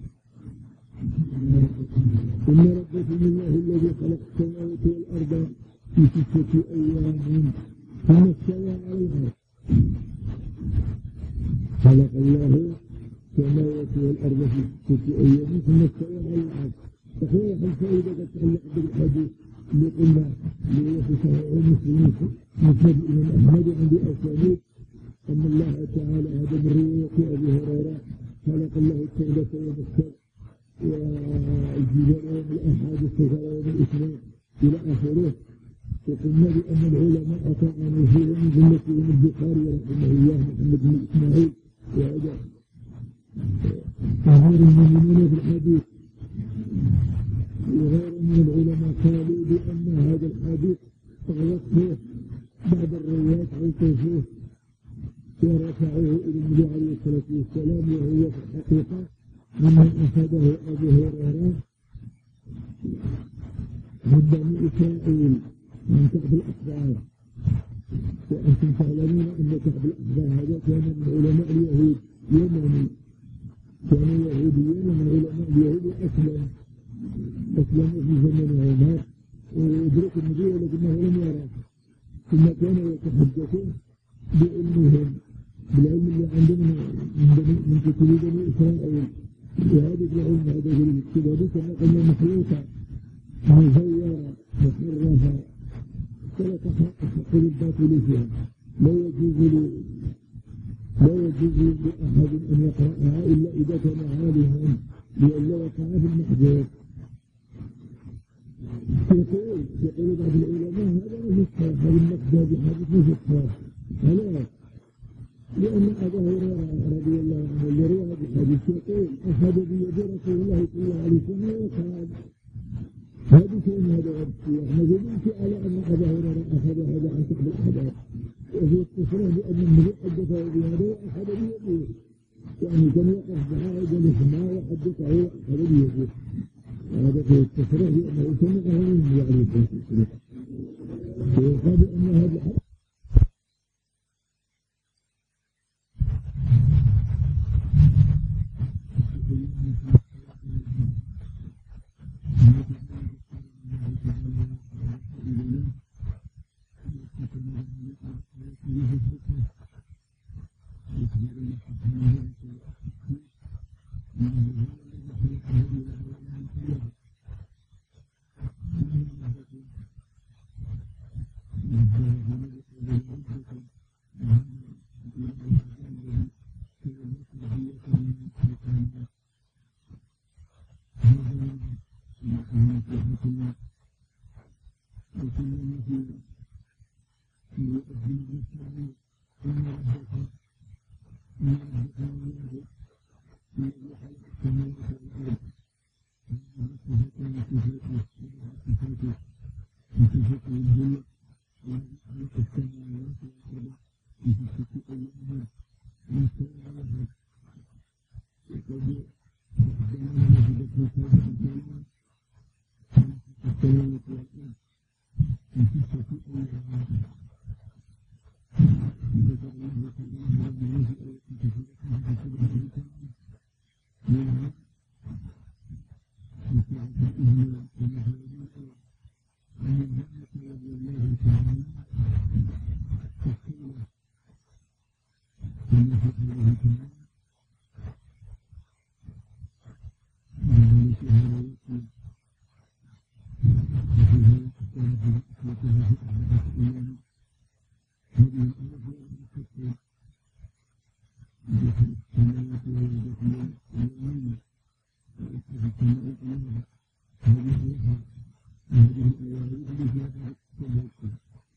إن ربكم الله الذي خلق السماوات والأرض في ستة أيام ثم استوى على العرش. خلق الله السماوات والأرض في ستة أيام ثم استوى على العرش. تخيل الفائدة تتعلق بالحديث اللي قلنا اللي هو في صحيح مسلم مسند الإمام أحمد عنده أسانيد أن الله تعالى هذا من رواية أبي هريرة خلق الله الكعبة يوم السبت والجبال يوم الأحد والشجر يوم الاثنين إلى آخره. وقلنا بأن العلماء طعنوا فيه من جملتهم البخاري رحمه الله محمد بن إسماعيل وهذا أمير المؤمنين في الحديث وغير من العلماء قالوا بأن هذا الحديث غلط فيه بعض الروايات غلطوا فيه ورفعوه إلى النبي عليه الصلاة والسلام وهو في الحقيقة ممن أخذه أبو هريرة من بني إسرائيل من كعب الأحبار. وأنتم تعلمون أن كعب الأحبار هذا كان من علماء اليهود يمني كان يهوديا من علماء اليهود أسلم أسلموا في زمن عمر ويدرك النبي ولكنه لم يراه ثم كان يتحدث بعلمهم بالعلم اللي عندهم من من كتب بني إسرائيل وهذا العلم هذا الكتاب كما قلنا مخلوقة مزورة محرفة فلا تحقق الباطل فيها لا يجوز لا يجوز لأحد أن يقرأها إلا إذا كان عالما لئلا وقع في المحجور. يقول يقول بعض العلماء هذا مصحف هذا المقداد حديث مصحف هلا لأن أبا هريرة رضي الله عنه اللي روى هذا الحديث يقول أخذ بيد رسول الله صلى الله عليه وسلم وقال هذا شيء هذا غير نزلت على أن أبا هريرة أخذ هذا عن كعب الأحبار وفي التصريح بأن النبي حدثه بهذا وأخذ بيده يعني كان يقف معه جلس معه وحدثه وأخذ بيده هذا في التصريح بأنه سمعه من النبي عليه الصلاة والسلام ويقال بأن هذا الحديث والأرض صفات صفاته وصفاته الجنة خلق السماوات والأرض في ستة أيام ما شاء الله وقد أحسن وجدت سبع سماوات السماوات والأرض في ستة أيام ذكر الله تعالى ربنا في آية كثيرة بسبعه تعالى منها وسعة الإهمال ومهارية ومن ذلك رضي الله تعالى تفصيلا كما في قوله تعالى وذلك هوايته وفيها كانت أخوتها في أربعة أيام هذه الآية هي دخل السماوات والأرض في يومين وأخذ السماء إليها هذه الآية وهذه الآيات التي فيها التوكل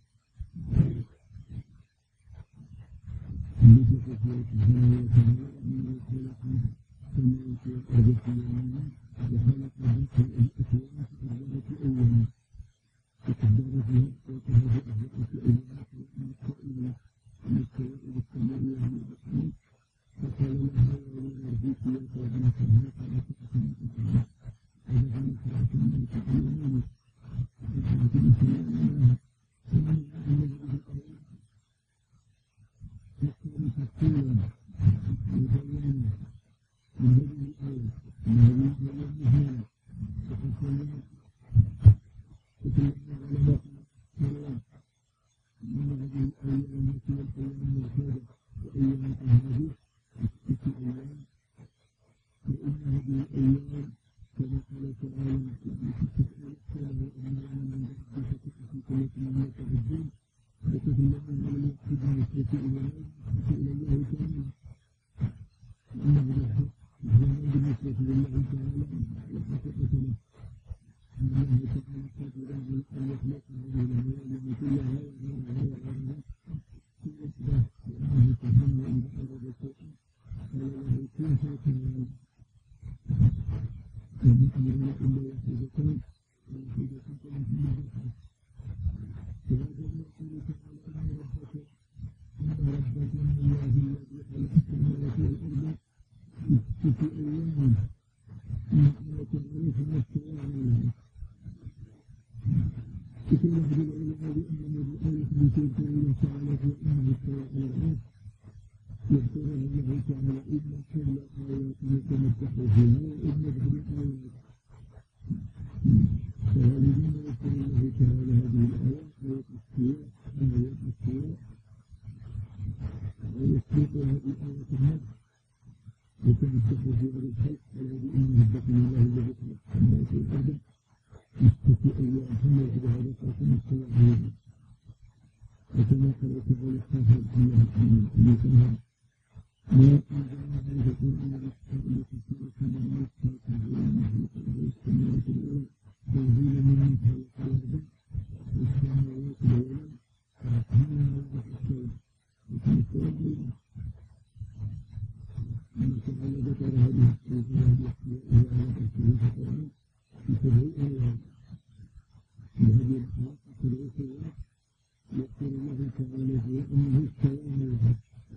التي خفيت سبحانه وتعالى أنه خلق السماوات والأرض في يومين وخلق ذات الأكوان في أربعة أيام وقدر فيها أقواتها في أربعة أيام ومستوى مستوى السماء والأرض فقال لها ولأرضك يا قوم فما خلقتكم أطعام ولكن خلقتم تعلمون وخلقتم سماء ثم أن هذه الآيات تكون تفصيلا وبيانا من هذه الآيات من هذه الآيات مهمة وقد تكلمنا على باقي الكلام من هذه الأيام مثل الأيام المعتادة وأيام الهادي ست أيام وإن هذه الأيام كما قال تعالى تسأل سأله أمرنا من بعد فتأتي كل من يتعدون وتكلمون على الوقت بالنسبة إلى الله تعالى وأن هذا الحق الزمان بالنسبة لله تعالى وحقيقة له أن الله تعالى قادر أن يخلق هذه الأموال كلها وغيرها وغيرها في إثبات لأنه سبحانه إذا أراد شيئا قال له كن فيكون ومن أمرنا إلا واحدة واحدة كما في البحر وهذا يقول تعالى أن ربك إن ربك الله الذي خلق السماوات والأرض في ستة أيام إن آية تعرف ما استوى عليها وكل أحد العلماء بأن الآية التي تقول تعالى وأنه استوى على العرش يذكرها الله تعالى إن كل آيات يتمتع فيها وإن بعض الآيات فهذه يذكر الله تعالى هذه الآيات آية الاستواء آية الاستواء ويسبقها بآية النص وتمتع في هذا الخلق الذي إن ربكم الله الذي خلق السماوات والأرض في ستة أيام ثم يجب هذا فاكم استوى عليها وكما قال تعالى خافت الله في سنها ما أنزلنا هذا القرآن للسائل كثيرة من الساكن والمخلوق له السماوات والأرض تنزيلا ممن خلق الأرض والسماوات والأرض فرحمنا وضع الشيء وكان استوى عليها أن تعالى ذكر هذه الصفات وهذه الأشياء على رأسه في القرآن في سبع آيات وهذه الآيات في سبع آيات يذكر الله تعالى فيها أنه استوى على العرش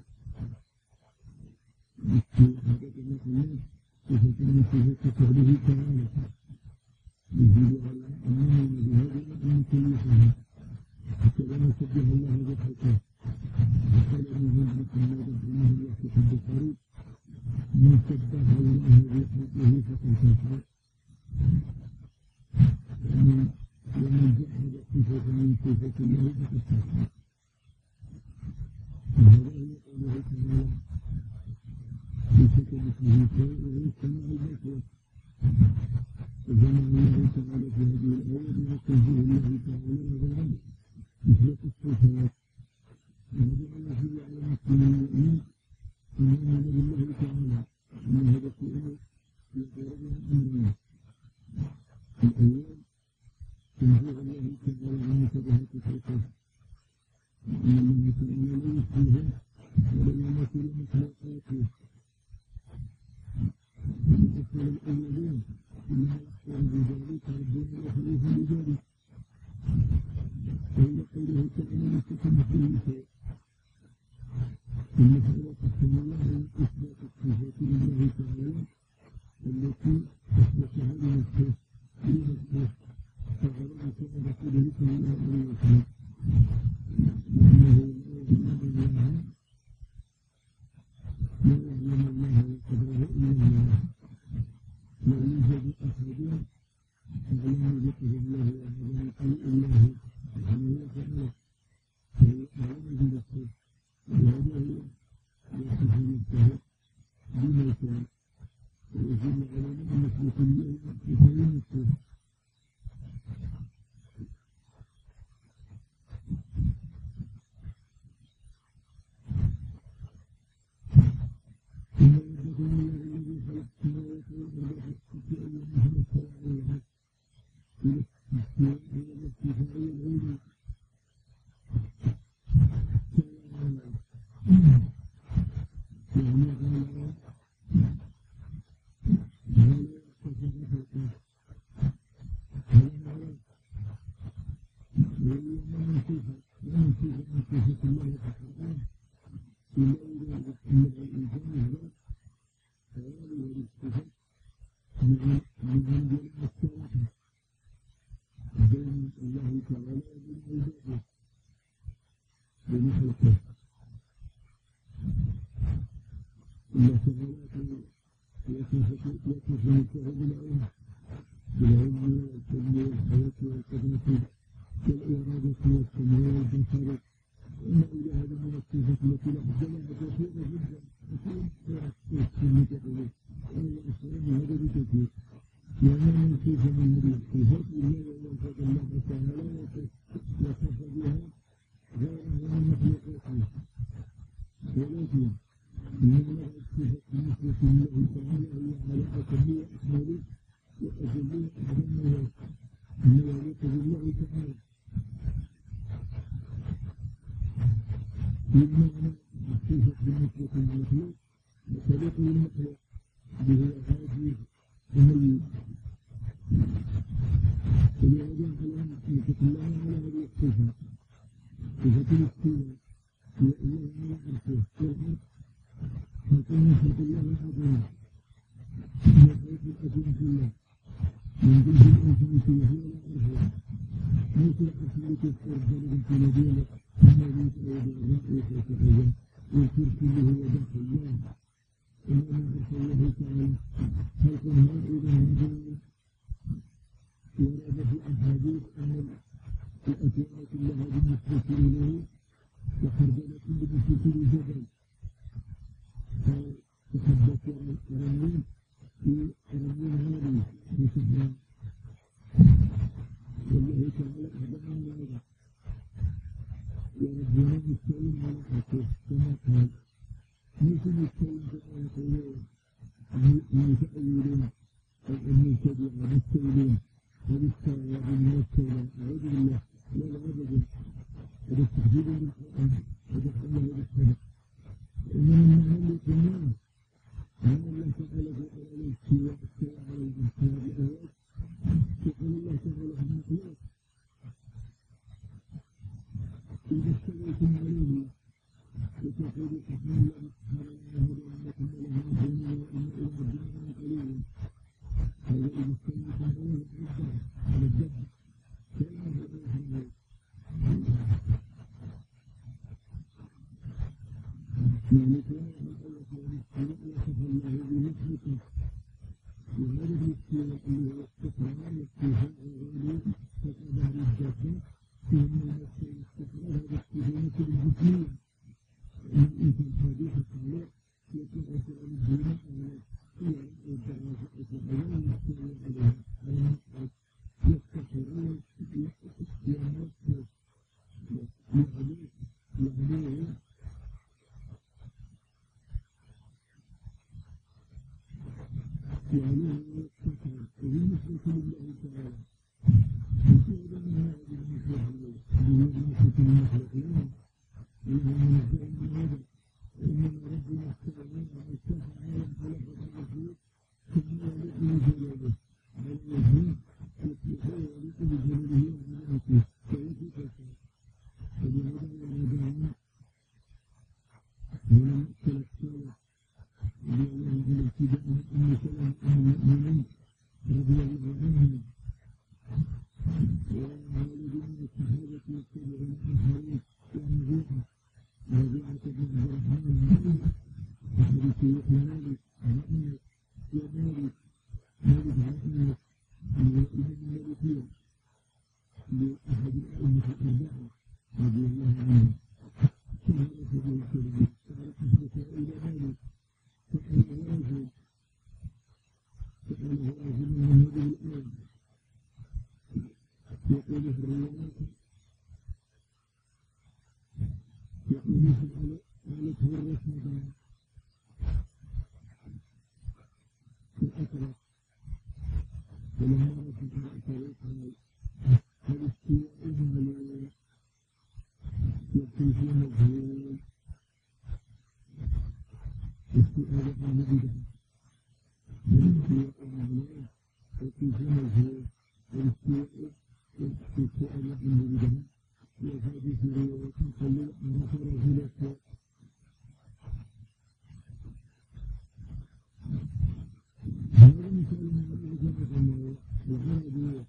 هذا كما قلنا صفة من صفات فعله تعالى يزيد على أنه بهذا أن كل صفة هكذا نسبح الله بخلقه وقال إنه لكم ما تدعونه الوقت حد القريب من سبح الله بخلقه فقد كفر ومن ومن جحد صفة من صفات الله فقد كفر وهذا هو قوله تعالى ليس كمثله شيء وهو السميع البصير فجمع الله تعالى في هذه الآية بتنزيه الله تعالى نظرا إثبات الصفات وهذا الذي يعلم كل المؤمن أن يؤمن بالله تعالى أن هذا الشيء يقرب أمرنا الأول تنزيه الله تعالى عن شبهة الصفات وأن الله تعالى لا يشبهه ولا يمثل مخلوقاته الأصل الأول إنما يحصل بذلك ربنا يخليه لذلك وإلى قوله تعالى ليس كمثله شيء ثم خلق الله إثبات الصفات لله تعالى التي أثبتها لنفسه لنفسه فعلم كان رسوله صلى الله عليه وسلم وأنه لا يعلم الله وقدره إلا الله لا يوجد أحد أعلم بقدر الله وعظمة الله سبحانه وتعالى فهو أعلم بنفسه وهذا هو يصف نفسه بما كان ويجب على نعمة الله بخير نفسه ثم ربكم الله الذي خلق السماوات والأرض في أيامه استوى على العرش الاستواء هو الارتفاع والعلو استوى على العرش يعني غلا غلا ارتفع فوقه غلا ويوم منصوف ومنصوف عن صفة الله تعالى إلا إذا أن الإنسان هذا فهذه الاستفاء من عند السواء بين الله تعالى وبين عباده بين خلقه الله تعالى يصف نفسه بالعلم بالعلم والحلم والحياة والقدرة والإرادة والسمع والبصر وإن إلى هذا من الصفات التي لا بد لها كثيرة جدا كثير السنة إليه وهي أسلام هذا بكثير لأن من صفة من هذه الصفات إلا وينفذ الله تعالى وصف بها غيره من مخلوقاته ولكن إن لها الصفة بالنسبة لله تعالى هي على أكمل أكمله وأجله أعظمه إن ذلك بالله تعالى بالمعنى الصفة بالنسبة للمخلوق وطريق المخلوق به عاجز وميت ولهذا الآن نتكلم على هذه الصفة صفة الاستواء هي الله على عرشه والعرش خلق من خلق الله العظيم من خلق الأكوان كله من جنس الإنسان فيه ولا عرشه موت العرش التي استرجل في مدينة الذي تعود الرأي فتعود والكرس اللي هو داخل الله إنما عرش الله تعالى خلق هائل هذا ورد في أحاديث أن الأكوان كلها بالنسبة إليه وخردلة بالنسبة لجبل فتحدث عن الرمين في رمين هذه في صحراء والله تعالى أعلم من هذا وربنا مستوي على عرشه كما قال ليس مستوي كما يقولون المتأولون أو المبتدعة مستولون وبالتالي بالمستولى أعوذ بالله لا لا أبدا هذا التحديد بالقرآن هذا الله بالصدق إنما المعنى اللي قلناه أن الله تعالى قال الاستواء استوى على الاستواء بآيات يقول الله تعالى في المخلوق إذا استويتم عليه وتقول سبحان الله سبحان الله وأنكم لها مؤمنون وإن إلى ربنا قليل هذا إذا استويتم عليه الجد على الجد كأنه الله يعني كان وصف الله بنعمته وهذا الاستواء اللي هو استقرار واستيفاء الغالي فقدر الذات ثم يمثل استقرار هذا استدامة الجسمية وإن الإنسان حديث الخالق يكون أسأل الدين على الصيام والدعوة الأول يستوي عليها على المسعد يستقر ويمثل يعليه يعليه وعليه يستقر وبالنسبة لله تعالى وسعد من هذه المسلحة بالنسبة للمخلوقين وهو منزع من هذا وإنما ربنا استعمل على الساحة عالم خلق المخلوق ثم يليق بجلاله مالك عن أنس الإمام المالكية لأحد الأئمة الأربعة رضي الله عنهم شهادة به الكلمة قال أحدث إلى مالك سأله راجل سأله راجل من هذه الآية يقول في الروايات يقول سألته الرسمة فأقرأ فلما رفض رأسه قال هل استواء على يبقي في مجهول استواء على بدعة هل استواء على يبقي في مجهول والاستواء استواء على بدعة وهذه في رواية قال عرف رجل السواء هذا مثال من الإجابة أنه العربي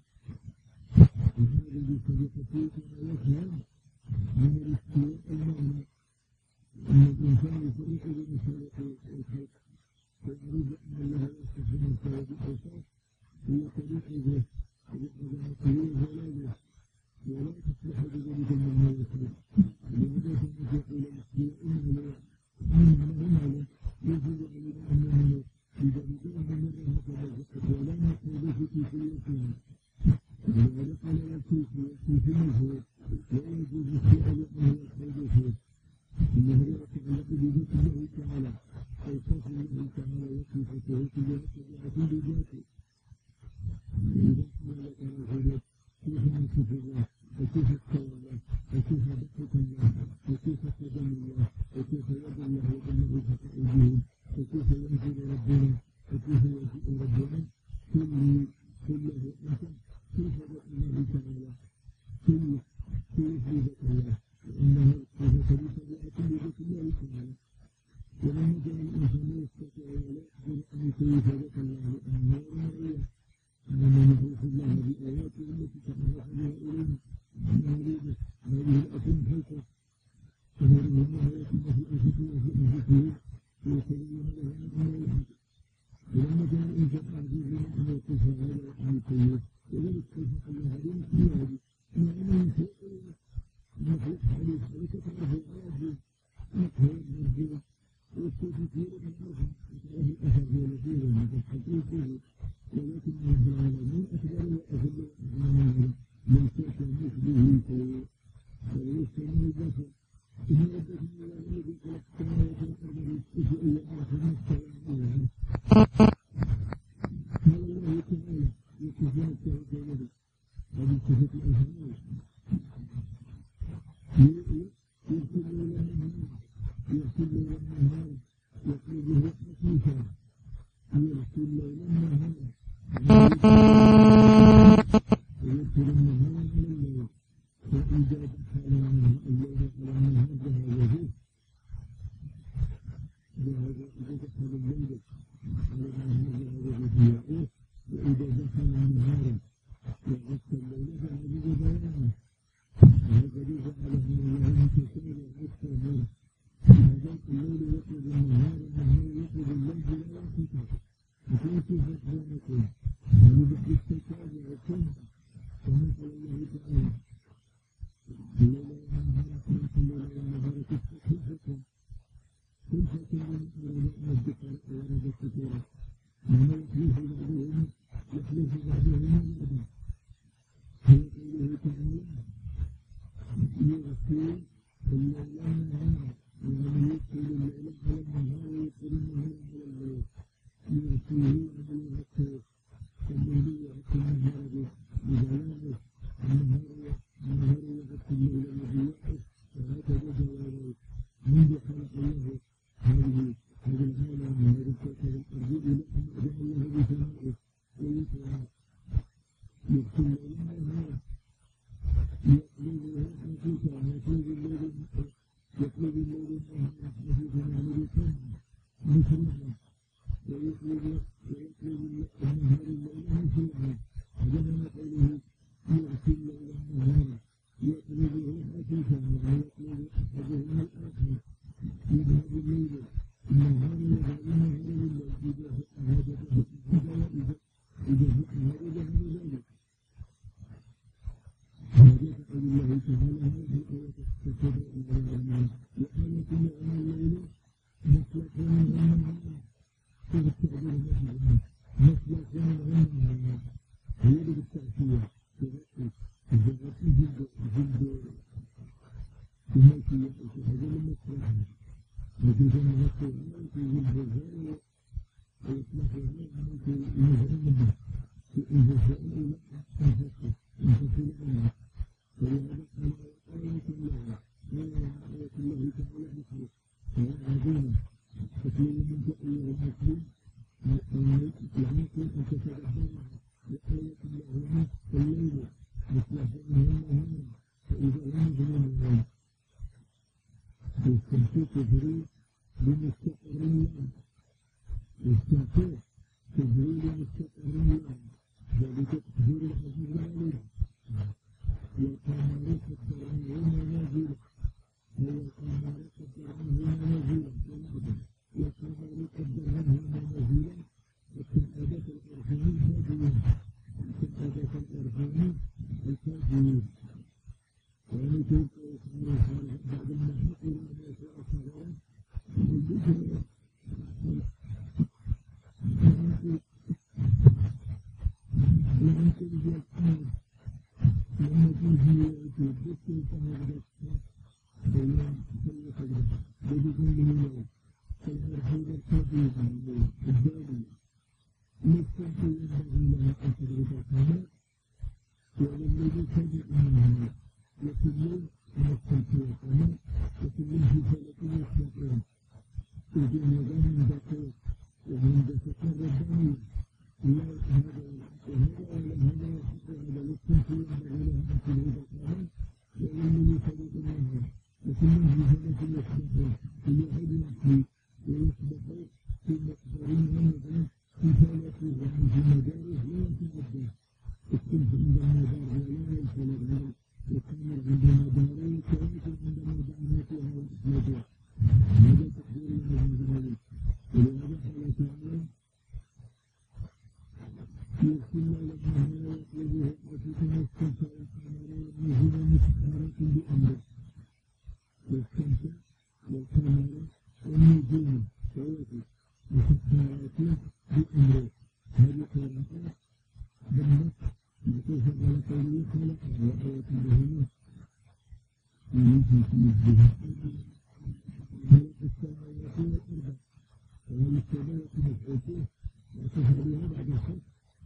العربي صديقتي كما يفهم من الاستواء المعنى أن الإنسان يفرق بين خلق والخلق فيريد أن الله يصف من ثواب الأوصاف هي طريقه وعظمته وجلاله ولا تصلح بذلك المعنى والخلق لماذا كانت يقول الاستواء المعنى المعنى يجب علينا أن نؤمن إذا بدأنا مرة هكذا ولا نقول في كيفيتها ولذلك قال الكيف كيف مجهول لا يجوز السؤال عنه والخوض فيه إنه يتعلق بذات الله تعالى أوصاف الله تعالى وصفته كلها طبيعة بذاته إذا قال لك رجل كيف نصف الله وكيف استوى الله وكيف بحث الله وكيف قدم الله وكيف يد الله وأنه فقائدهم وكيف ينزل ربنا وكيف يجيء ربنا كل كله أنت كيف ذات الله تعالى كل كيف ذات الله وأنه صفة بطبيعة لذات الله تعالى ولما كان الإنسان يستطيع ولا يقدر أن يكيف ذات الله لأنه مرئية أننا نعرف الله بآياته التي تعرف بها إلينا نريد هذه الأكون خلقه فنريد الله يكون في أنفسه وفي أنفسه ويتبين له أنه يحب ولما كان الإنسان عزيزا أن يقف هذا وأن يكيف وذلك كيف قال هذه المسؤولية مع أنه يسأل المخلوق عليه ولك تعرف العاجز نقهر مرجوع والسوف كثير من الأرض وتعرف الأثر والذين وتحقيقه ولكن رب العالمين أكبر وأفضل من شاء مثله فيستمع البشر إن ربكم الله الذي خلق السماوات والأرض في أيام خمسة أيام قال الله تعالى يكفي التوكل هذه صفة الأفعال يغسل ليلا النهار يغسل ليلا النهار يقلبه خفيفا يغسل ليلا النهار ويغسل النهار على الليل فإذا دخل الليل على النهار ذهب به ذهب إذا دخل الليل على النهار ذهب به يعود وإذا دخل النهار وغسل الليل ذهب ببيانه وهكذا جعله الله متساويا مستمر هذا الليل يطلب النهار النهار يطلب الليل لا ينقطع وكيف بينكم هذا بالاستتابع والسنة كما قال الله تعالى الليل والنهار خلق الليل والنهار خلفة خلفة لمن أراد أن الذكر وأراد الشكر معنى يخلف بعضهم يخلف بعضهم بعضا هي قوله تعالى يغسل الليل والنهار يعني يدخل الليل على النهار ويدخل النهار على الليل يغسله على الغسل فالليل يغسل النهار بظلامه النهار النهار يغسل الليل بضيائه وهكذا جواله منذ خلق الله هذه هذا العالم وهذا الكوكب الأرضي إلى أن أدى الله بسمائه إذا هذا ذهب ذلك هذا تقول الله تعالى هذه الآية تكتب إلى العلماء وآية يوم الليل مسلك من النهار تستعجل مثلها مسلك من النهار هي بالتأثير تغطي تغطي جلد جلد تمشي هذا المسلك نتيجة من القرآن في جلد الغير ويسمحون أن يمهرون في إنجازات إلى أنفسه أنفسه الأمر ولهذا قال آية الله آية الله تعالى مثله وهي عظيمة تكليم من تأويل المسلم يعني يكون أن تتدبرها وآية الله الليل مثل فإنه النهار فإذا لم يجن النهار يستمسك جبريل بمستقر الله يستمسك جبريل بمستقر الله ذلك تقدير العزيز العليم والقمر قدرناه منازل والقمر قدرناه منازل والقمر قدرناه منازل وكالعادة الأرجون الكاذبين كالعادة الأرجون الكاذبين يعني كيف يسمى بعد ما حقر ما شاء صغيرا والذكر لمن تجد الأمر لما تيجي تبكي فهذا بيان سيء خبره بدون له فالأرحيل الكاذب الدالي لكن ينبغي لها أن تدرك القمر وللذي كذب منها وكل مستمتع القمر وكل في فلك يستقيم إذ النظام من دقيق ومن دقيق الرباني لا هذا وهذا ولا هذا يحق هذا للتنفي ينبغي لها أن تدرك القمر وللذي كذب منها وكل في فلك يستقيم ليعيد نفسه ويصبح في مقدارين ونظام في فلك يعني في مداره لا يتعدى السلف عند المدار ولا ينفلق هذا والقمر عند مداره كواكب عند مداراتها وأسلافها هذا تقدير الله ذلك ولهذا قال تعالى يرسل لنا يطلبه وفيكم الشمس والقمر والنجوم مسخرات بأمره والشمس والقمر والنجوم كواكب مسخرات بأمره هذه قراءات بالنص معطوفة على قوله خلق وآية بهما ويجي في مثلها خلق السماوات والأرض وهي السماوات مفعوله وصف عليها بعد الخلق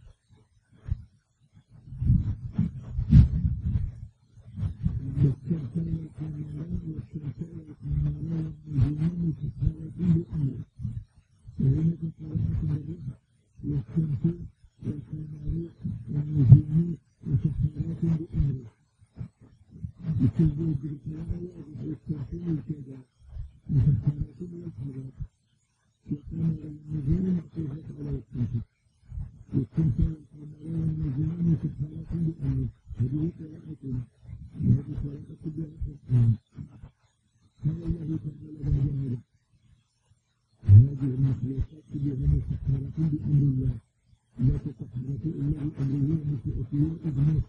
والشمس والقمر والشمس والقمر والنجوم مسخرات بأمره وهناك قراءة بالرفع والشمس والقمر والنجوم مسخرات بأمره لكل ذلك القراءة واضح والترتيب كذا مسخرات والقمر والقمر والنجوم معطوفة على الشمس والشمس والقمر والنجوم مسخرات بأمره هذه قراءتنا وهذه قراءة بالقرآن قال الله تعالى بعد هذا هذه المخلوقات كلها مسخرات بأمر الله لا تتحرك إلا بأمره ومشيئته وإذنه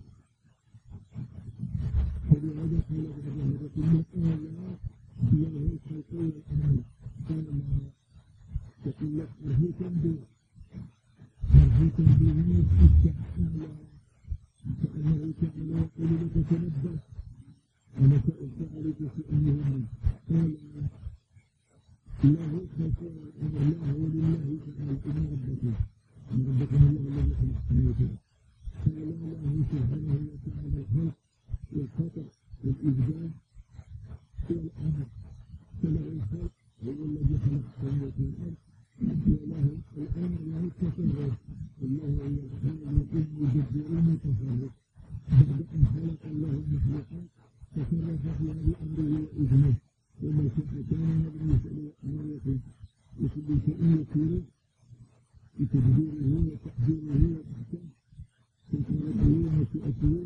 فلهذا قال بعد هذا كله قال الله الخلق والأمر قال ما تقول لك أرهيكم به أرهيكم به استحقالا فأنه تعالى يقول لك تنبه أنا سألت عليك سؤالهم قال الله الخلق والأمر الله ولله تعالى إن ربكم من ربكم الله الذي خلق السماوات قال الله سبحانه وتعالى الخلق والخطأ والإبداع والأمر فله الخلق هو الذي خلق السماوات والأرض وله الأمر له التصرف الله هو الخالق المدبر المتصرف بعد أن خلق الله المخلوقات تصرف فيها بأمره وإذنه وما شاء كان بالنسبة لأمره وكل شيء يسير بتدبيره وتقديره وإحسانه في خلقه ومشيئته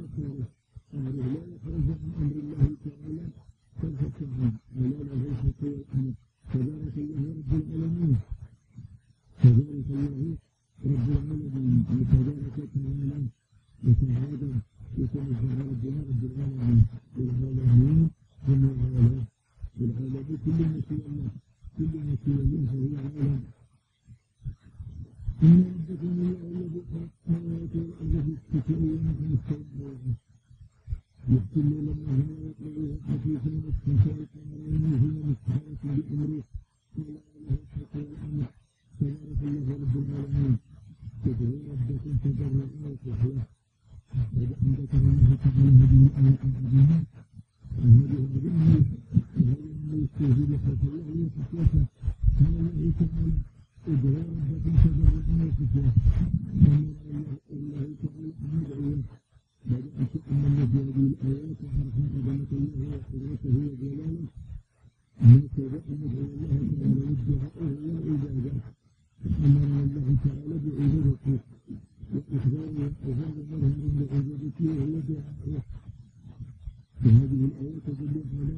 يسألون عن الساعة يحكم لما هو يقرأها حديثا مستشرق عليه هو مستحرق بأمره قال له حق الأمر تبارك الله رب العالمين تدعو ربكم تضرعا وخفيا وعندك الله تعالى هذه الآية العظيمة وهذه العظيمة وهذه من يستهزئ بخوف الله وخشيته قال الله تعالى ادعوا ربكم تضرعا وخفيا أمر الله تعالى أن ندعوه بدأت أن النبي هذه الآيات عرف عظمة الله وقدرته وجلاله هكذا أن ندعو الله تعالى بالدعاء والعبادة أمرنا الله تعالى بعبادته وإخباره وأظهر مرهم بعبادته وهو دعاءه وهذه الآيات تدل على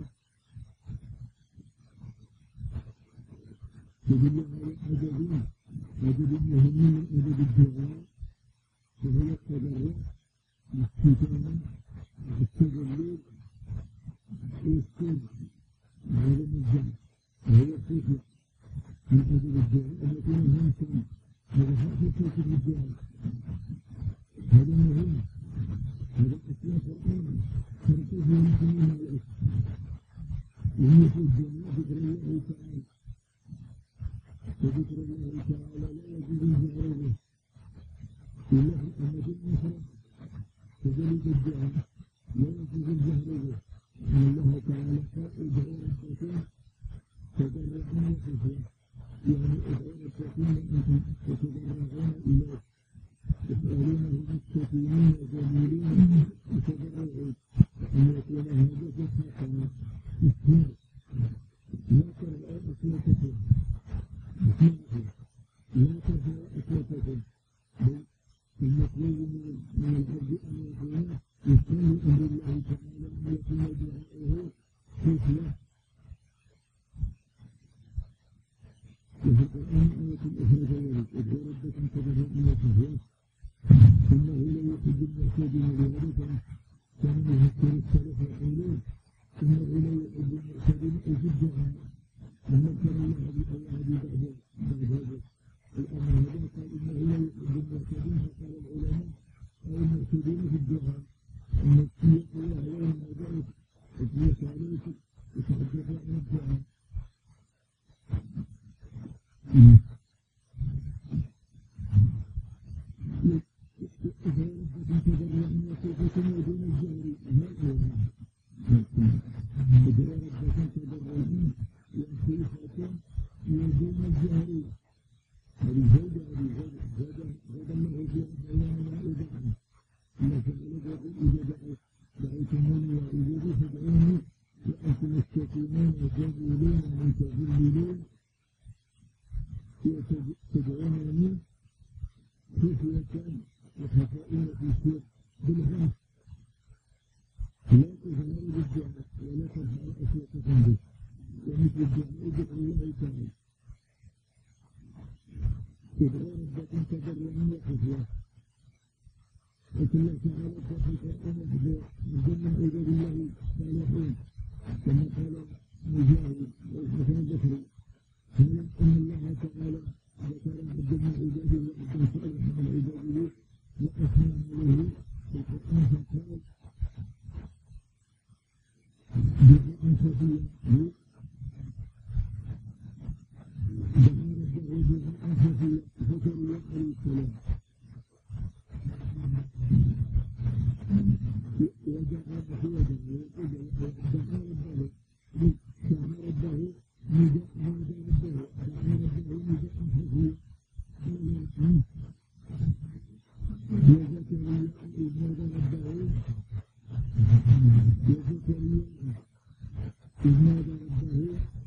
تدل على أدب أدب مهم من أدب الدعاء وهو التضرع الكتابة التجلد والصدق عدم الجهل وهو الخفية من أجل الدعاء التي نهى كان هذا خفية الرجال هذا مهم هذا أسلاف القرآن تركه يمكن من الأسف وهي في الدعاء ذكر الله تعالى وذكر الله تعالى لا يجوز الجهر به إلا في الأمة الأخرى كذلك الدعاء لا يجوز الجهر به أن الله تعالى قال ادعوا ربكم تضرعا وخفيا يعني ادعوا ربكم وأنتم تتضرعون إليه تسألونه مستقيمين وجميلين وتضرعون أن يكون هذا فتحة إسلام لا ترفعوا أصواتكم اسمعوا لا ترفعوا أصواتكم بل المطلوب من العبد أن يكون يستمع أمر الله تعالى أن يكون دعاؤه خفية وفي القرآن آية أخرى كذلك ادعوا ربكم تضرعا وخفيا إنه لا يحب المعتدين بهذا كان يذكر السلف يقولون إنه لا يحب المعتدين أي في الدعاء لما كان الله بالأوعاد بعد بعد هذا الأمر هذا قال إنه لا يحب المعتدين فقال العلماء أو المعتدين في الدعاء أن يقول الله ما دعوت وفيك عليك وتحدث عن الدعاء إذا ربكم تضرعا وخوفا ودون الجهر إذا ربكم تضرعا وخوفا ودون الجهر هذه زوجة هذه زوجة زوجة زوجة الله في أبواننا إذا إن فعلت يقول إذا دعيتموني وإذا فادعوني وأنتم مستقيمون وجميلون ومتذللون تدعونني خفية وخفائية في السوق بالغمس لا تجهروا بالدعاء ولا ترفعوا أصواتكم به ومثل الدعاء ذكر الله تعالى ادعوا ربكم تضرعا وخفيا لكن الله تعالى في القرآن من ضمن عباد الله الصالحين كما قال مجاهد وحسن البصري قال إن الله تعالى ذكر عبدا من عباده وعبدا صالحا من عباده وأثنى عليه في القرآن فقال دعاء خفيا دعا ربه دعاء خفيا زكريا عليه السلام ودعا بخيدا دعا ربه دعا ربه نداء نادى ربه دعا ربه نداء خفيا قال يا زكريا إذ نادى ربه يا زكريا إذ نادى ربه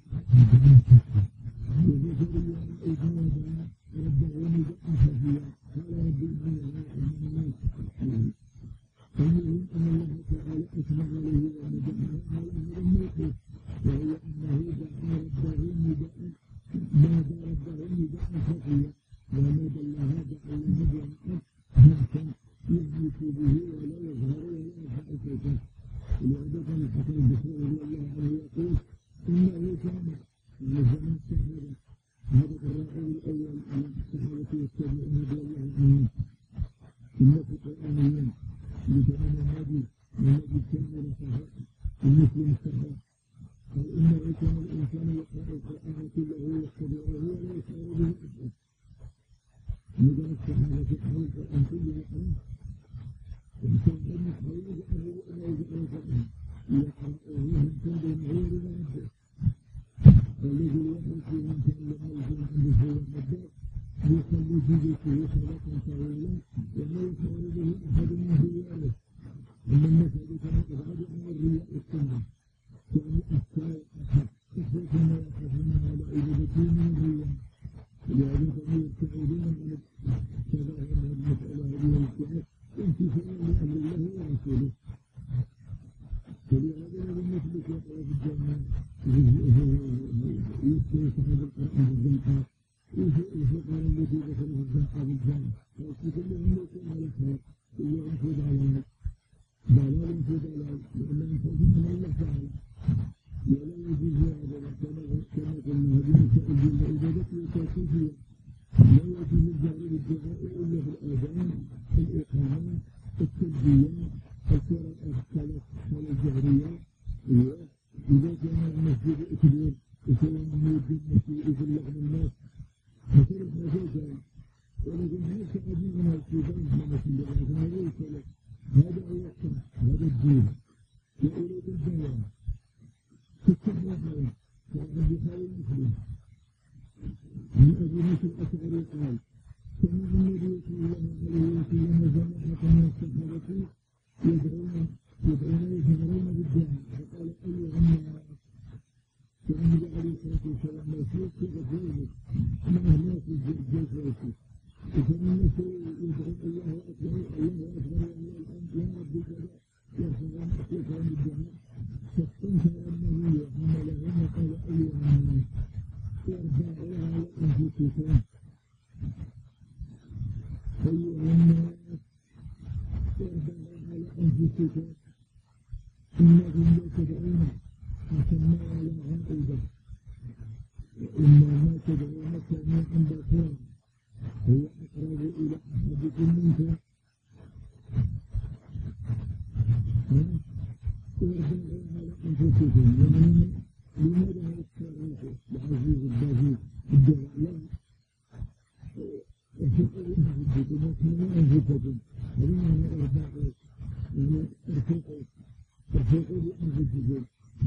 يا زكريا إذ نادى ربه نداء خفيا قال رب إني لا أعلم الناس المهم أن الله تعالى أثنى عليه ومدحه على هذا الموقف وهو أنه دعا ربه نداء نادى ربه نداء خفيا ونادى الله دعا الله دعاء خمسا يهلك به ولا يظهر ولا يرفع صوته ولهذا كان الحسن البصري رضي الله عنه يقول إنه كان من زمن الصحابة هذا الراعي الأول على الصحابة والتابعين رضي الله عنهم إن في القرآن لكون النبي النبي كامل صحيح المسلم الصحيح قال إنه كان الإنسان يقرأ القرآن كله ويتبعه ولا يشعر به أحد لذا الصحابة يقرأ القرآن كله يقرأه الإنسان لم يحاول يجعله ولا يجعل القرآن يقرأه هم كان غير معده والذي يحرص من كان لما يكون عنده هو المدار يصلي في بيته صلاة طويلة ولا يشعر به أحد من رجاله إن المسألة كانت أبعد عن الرياء والسنة يعني أخشى أخشى ما يخافون على عبادته من الرياء ولهذا كانوا يبتعدون عن تظاهر هذه المسألة هذه الابتعاد امتثالا لأمر الله ورسوله ولهذا لم نثبت يقرأ في الجنة يذكر صاحب القرآن بالزنقة الفقراء التي دخلوا في الزنقة بالجنة كلهم يكون على خير كلهم في ضلال ضلال في ضلال لأنهم خوفون من الله تعالى ولا يجوز هذا كما كما قلنا هذه مسائل العبادة والتوقيفية لا يجوز الجهر بالدعاء إلا في الآذان الإقامة التلبية القراءة الصلاة الجهرية إذا كان المسجد كبير وكان المؤذن يبلغ الناس فكانت مجازا ولكن ليس أدينا الكتاب كما في هذا ليس له هذا هو الصح هذا الدين وأولاد البيان تتبعون كان البخاري مسلم من أبي موسى الأشعري قال سمع النبي صلى الله عليه وسلم جماعة من الصحابة يدعون يدعون يجهرون بالدعاء فقال أيها الناس فالنبي عليه الصلاة والسلام ما يشوف يغفره مع الناس الجيش ويشوف وكان الناس يدعون الله أكبر الله أكبر والله الحمد يا رب كذا يرفعون أصواتهم بالدعاء فاستنكر النبي حملهم وقال أيها الناس ارفعوا على أنفسكم أيها الناس ارفعوا على أنفسكم إنكم لا تدعون حسنا ولا عائدا وإما ما تدعون كما عند قوم هو أقرب إلى أحدكم منكم ارفعوا على أنفسكم ومن لماذا يستعيش العزيز الباجي الدعاء لا ارفقوا أنفسكم وكما أنفسكم هذا معنى ارفعوا يعني ارفقوا ارفقوا بأنفسكم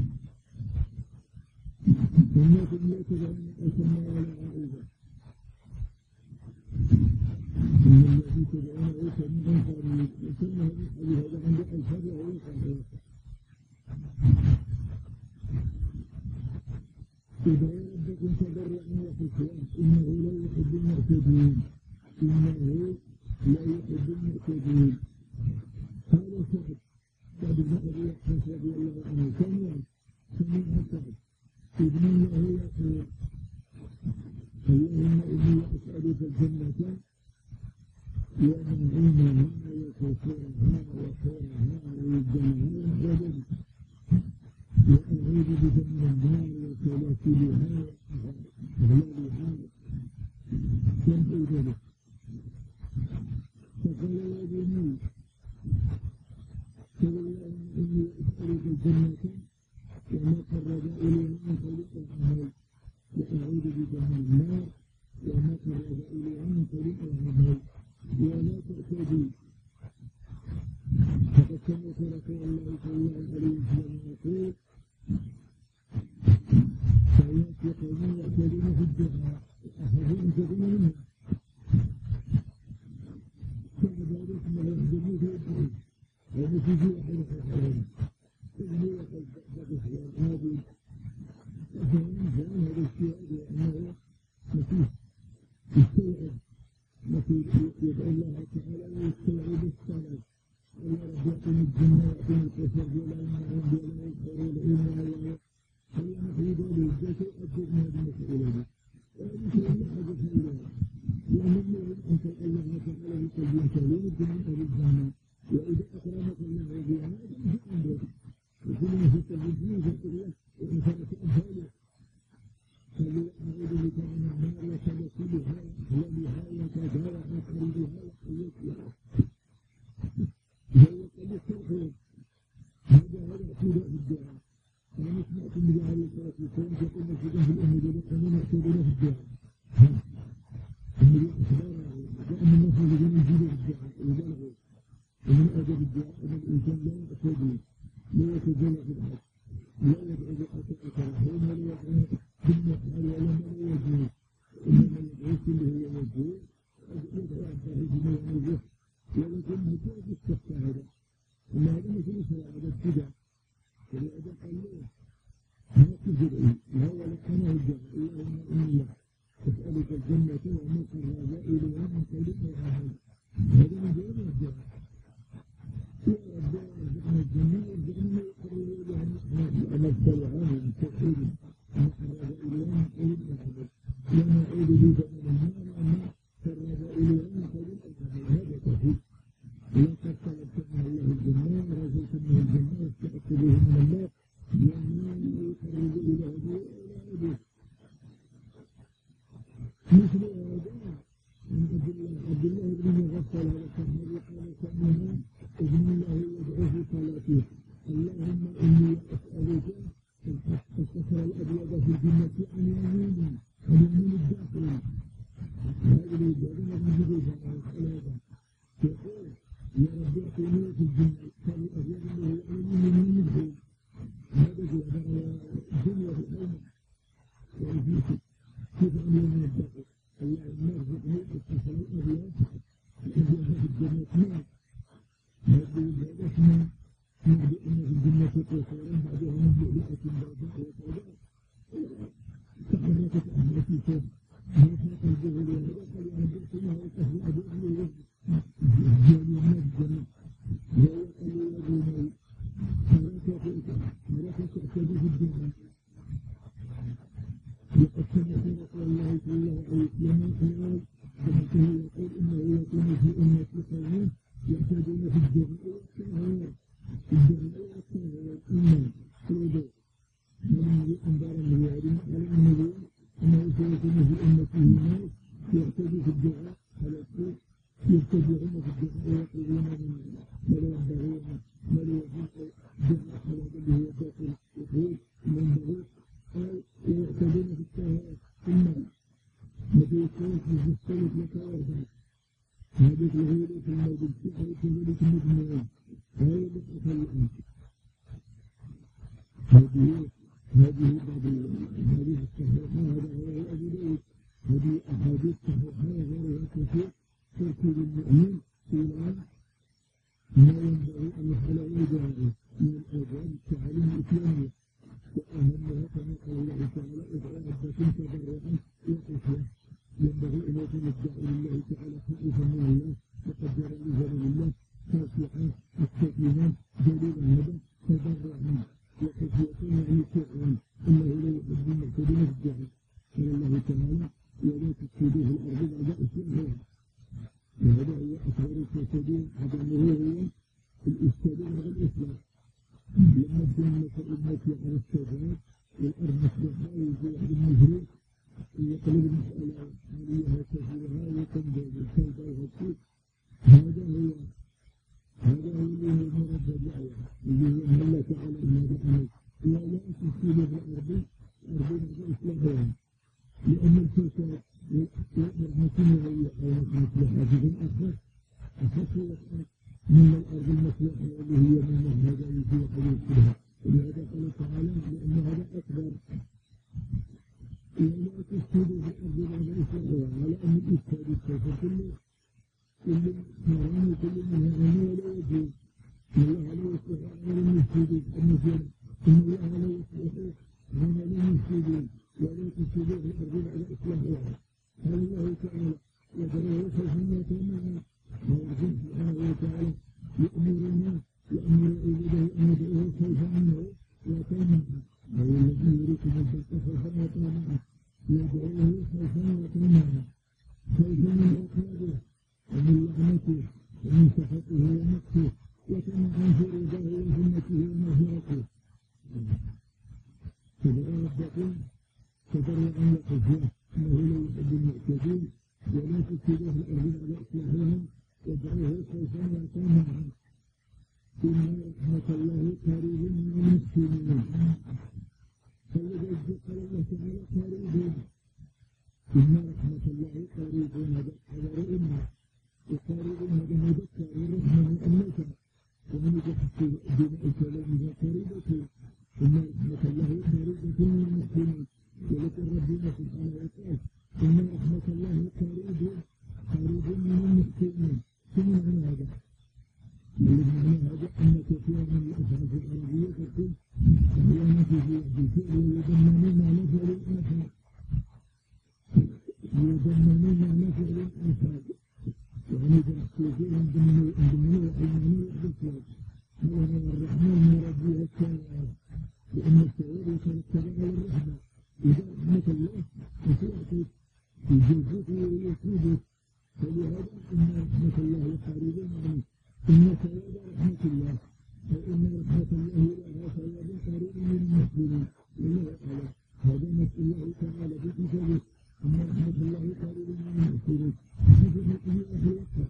إنكم لا تدعون حسنا ولا عائدا إن الذي تدعونه كمن قريب وكان هذا الحديث هذا عند الفرع ويقع ادعوا ربكم تضرعا وخشوعا إنه لا يحب المعتدين إنه لا يحب المعتدين قال سعد سعد بن أبي وقاص رضي الله عنه سمع سمع سعد ابن الله يقول اللهم إني أسألك الجنة ونعيمها وقصورها وحورها وجمالها وبدنها وأعوذ بك من النار وسلاسلها وأغلالها ينبغي ذلك فقال يا بني فوالله إني أسألك الجنة وما قرب إليها من قول العمل وأعوذ بك من النار وما قرب إليها من قول العمل ولا تعتدي فقد سمعت رسول الله صلى الله عليه وسلم يقول سيأتي قوم يعتدون في الدعاء أخذوا أن تكون منهم بعد ذلك ما يخدموا في الدعاء ونتيجة أحد الحرام إذن يقول بقص هذه فهم هذا الشيء لأنه مسيح يستوعب مسيح يدعو الله تعالى ويستوعب الصلاة يا رب يعطيني الجنة ويعطيني الكفر ولا يمنعون ولا يكفرون إلا الله هيا نحن ذلك ذات يؤدب من هذه المسؤولة دي وهذه شيء لا حاجة إليه لأن الله أن الله تعالى يقول يسألون الجنة بالجنة وإذا أكرمك الله بها هذا أمره وكل ما في الجنة يقول له وإن كانت أمثاله قالوا أعوذ بك من النار وسلاسلها وأغلالها وكذاها وقريبها وقوتها الابتداء في الدعاء. أنا سمعت النبي عليه الصلاة والسلام يقول في أهل الأمة كانوا يعتبرون في الدعاء. النبي أخبر بأن الناس الذين يجيبوا في الدعاء ويبالغوا ومن أدب الدعاء أن الإنسان لا يعتدي لا يتجلى في الحج لا يدعو بأساءة رحيم ولا يدعو بالمفعل ولا ما لا يجوز إنما يدعو كله هو يجوز يدعو أباه بما يعوزه ولكن مجرد استفتى هذا إن هذا مثل هذا ابتداء فلهذا قال له ما تدعي وهو لقناه الدعاء اللهم إني أسألك الجنة وما قرب إليها من قول أو عمل هذا من دون الدعاء يا رب ارزقنا الجنة وارزقنا ما يقرب إليها العمل الصالحان من توحيد ما قرب إليها من قول أو عمل لا نعوذ بك من النار وما قرب إليها من قول أو عمل هذا توحيد لقد طلبت من الله الجنة ورزقت منه الجنة واستعدت به من الله لأنه يقرب إلى هدوء ولا هدوء مثل هذا من عبد الله بن مغفل هذا الذي قال كأنه ابن الله يدعو في صلاته اللهم إني أسألك الصخر الأبيض في الجنة عن يميني عن يمين الداخل هذا اللي يدعون من جديد على الصلاة يقول يا رب اعطني في الجنة الصخر الأبيض اللي هو عن يمين الداخل هذا جاء الدنيا في الأمة ويجيك كيف عن يمين الداخل اللهم ارزقني الصخر الأبيض الذي في الجنة ماء هذه الهدى اسمها سمع بأن في الجنة قصورا بعدها من بؤلئة بيضاء وسوداء تحركت أهلتي ما فاق الجهل وهذا قال أنا بأسمها وقفل أبو أهله جالي من الجنة وهو قال يا بني حركة تعتدي في الدنيا لقد سمعت رسول الله صلى الله عليه وسلم قال سمعته يقول إنه يكون في أمة قوم يعتدون في الدعاء والتهوير الدعاء والتهوير إما سوداء من أنبار النبي على النبي أنه سيكون في أمته ناس يعتدوا في الدعاء على السوء يبتدعون في الدعاء ويقولون من ما لا ينبغون ما لا يجوز دعاء على اللي هو باطل يقول من بغيت قال ويعتدون في التهوير إما الذي يكون في السلف يتوارد هذه الغيرة في الموضوع كذلك المدنيين وهي لقطة الآن هذه هذه بعض الأحاديث الصحيحة هذا هو أبو داود هذه أحاديث صحيحة وغيرها كثير تركيب المؤمن إلى ما ينبغي أن يفعله إدارة من الآداب التعاليم الإسلامية وأهمها كما قال الله تعالى ادعوا ربكم تضرعا وخفية ينبغي أن يكون الداعي لله تعالى خائفا من الله مقدرا لجلال الله خاشعا مستقيما جليلا هذا تضرعا وخشية يعني سرا انه لا يحب المعتدين في الدعاء قال الله تعالى ولا تفسدوا في الارض بعد اصلاحها وهذا هو اصغر الفسادين هذا هو هو الافساد بعد الاصلاح لما تجمع الامه على السادات والارض مصلحه ويجي واحد المجرم يقلب المسألة عليها كثيرها وتنبذ الكلبة والسوء هذا هو هذا هو اللي هو مرد الدعوة اللي هو أن الله تعالى ماذا عمل ولا تفسير في الأرض الأرض بعد إصلاحها لأن الفساد والمسلمية أو المصلحة في الأخر أخف من الأرض المصلحة اللي هي من هذا يجي وقليل فيها ولهذا قال تعالى لأن هذا أكبر ولا تفسدوا في الأرض بعد إصلاحها على أن الإفساد السوف كله كل مران وكل منها غني ولا يجوز الله لا يصلح على المفسدين المسلمين إن الله لا يصلح على المفسدين ولا تفسدوا في الأرض بعد إصلاحها قال الله تعالى وتراه خوفا وطمعا ويرجو سبحانه وتعالى يأمرنا يأمر عباده أن يدعوه خوفا منه وطمعا وهو الذي يريكم البرق خوفا وطمعا يدعوه خوفا وطمعا خوفا من عقابه ومن لعنته ومن سخطه ومقته وطمعا في رضاه وجنته ومغفرته فدعوا ربكم تضرعا وخفيا انه لا يحب المعتدين ولا تفسدوا في الارض على اصلاحهم وادعوه خوفا وطمعا إن رحمة الله قريب من المحسنين. فلذلك قال الله تعالى قريب. إن رحمة الله قريب هذا خبر إن وقريب هذا مذكر الرحمة مؤنثة ومن تحت بناء كلامها قريبة. إن رحمة الله قريبة من المحسنين. ولكن ربنا سبحانه وتعالى إن رحمة الله قريب قريب من المحسنين. ثم معنى هذا؟ المعنى هذا أن كثيرا من الأفعال العربية تكون أحيانا تجيء بالفعل ويضمن معنى فعل آخر. يضمن معنى فعل آخر. يعني تحقيقه ضمنوا ضمنوا المعنى بالفعل. هذا الرحمن مربيها الثواب لأن الثواب يترتب على الرحمة. إذا رحمة الله وتعطي في جوفته ويكيده فلهذا إن رحمة الله قريبة منه. إن ثواب رحمة الله فإن رحمة الله لها ثواب قريب من المحسنين. والله أعلم. هذا نص الله تعالى في كتابه إن رحمة الله قريب من المحسنين. هذا في آخر وقت.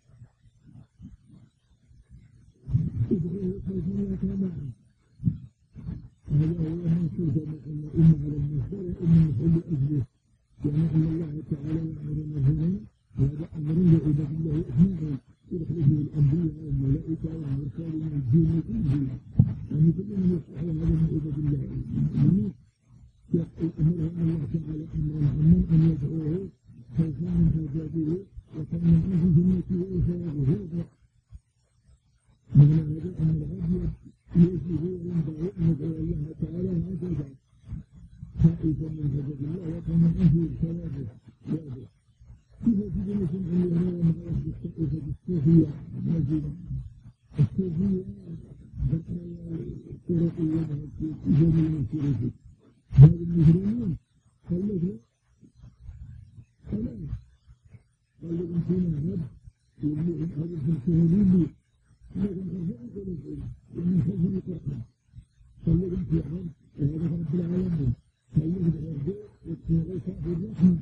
ادعوه خوفا وطمعا. هذا هو المنصوص إن على المصدر وإن محل أجله. يعني أن الله تعالى يأمر مثلا وهذا أمر لعباد الله أجمعين. يخرجه الأنبياء والملائكة والمرسلين من الدين كله. يعني كل من يصلح هذا من عباد الله المؤمنين يأمره الله تعالى أمرا عما أن يدعوه خوفا من حاجاته وطمعا في جنته وثوابه. معنى هذا أن العبد يجب وينبغي أن يدعو الله تعالى هكذا خائفا من غضب الله وطمعا في ثوابه. كيف تجد أن يرى مع الطائفة الصوفية هذه الصوفية الطرقية في جميع الشركات هذا المجرمين قال له خلاص قال له فينا عبد يبلغ هذا الشهرين لي لكن أرجعوا قلوبهم ومن خلف القرآن قال له في عبد وهذا رب العالمين قال له العبد والتغيث بالرحمة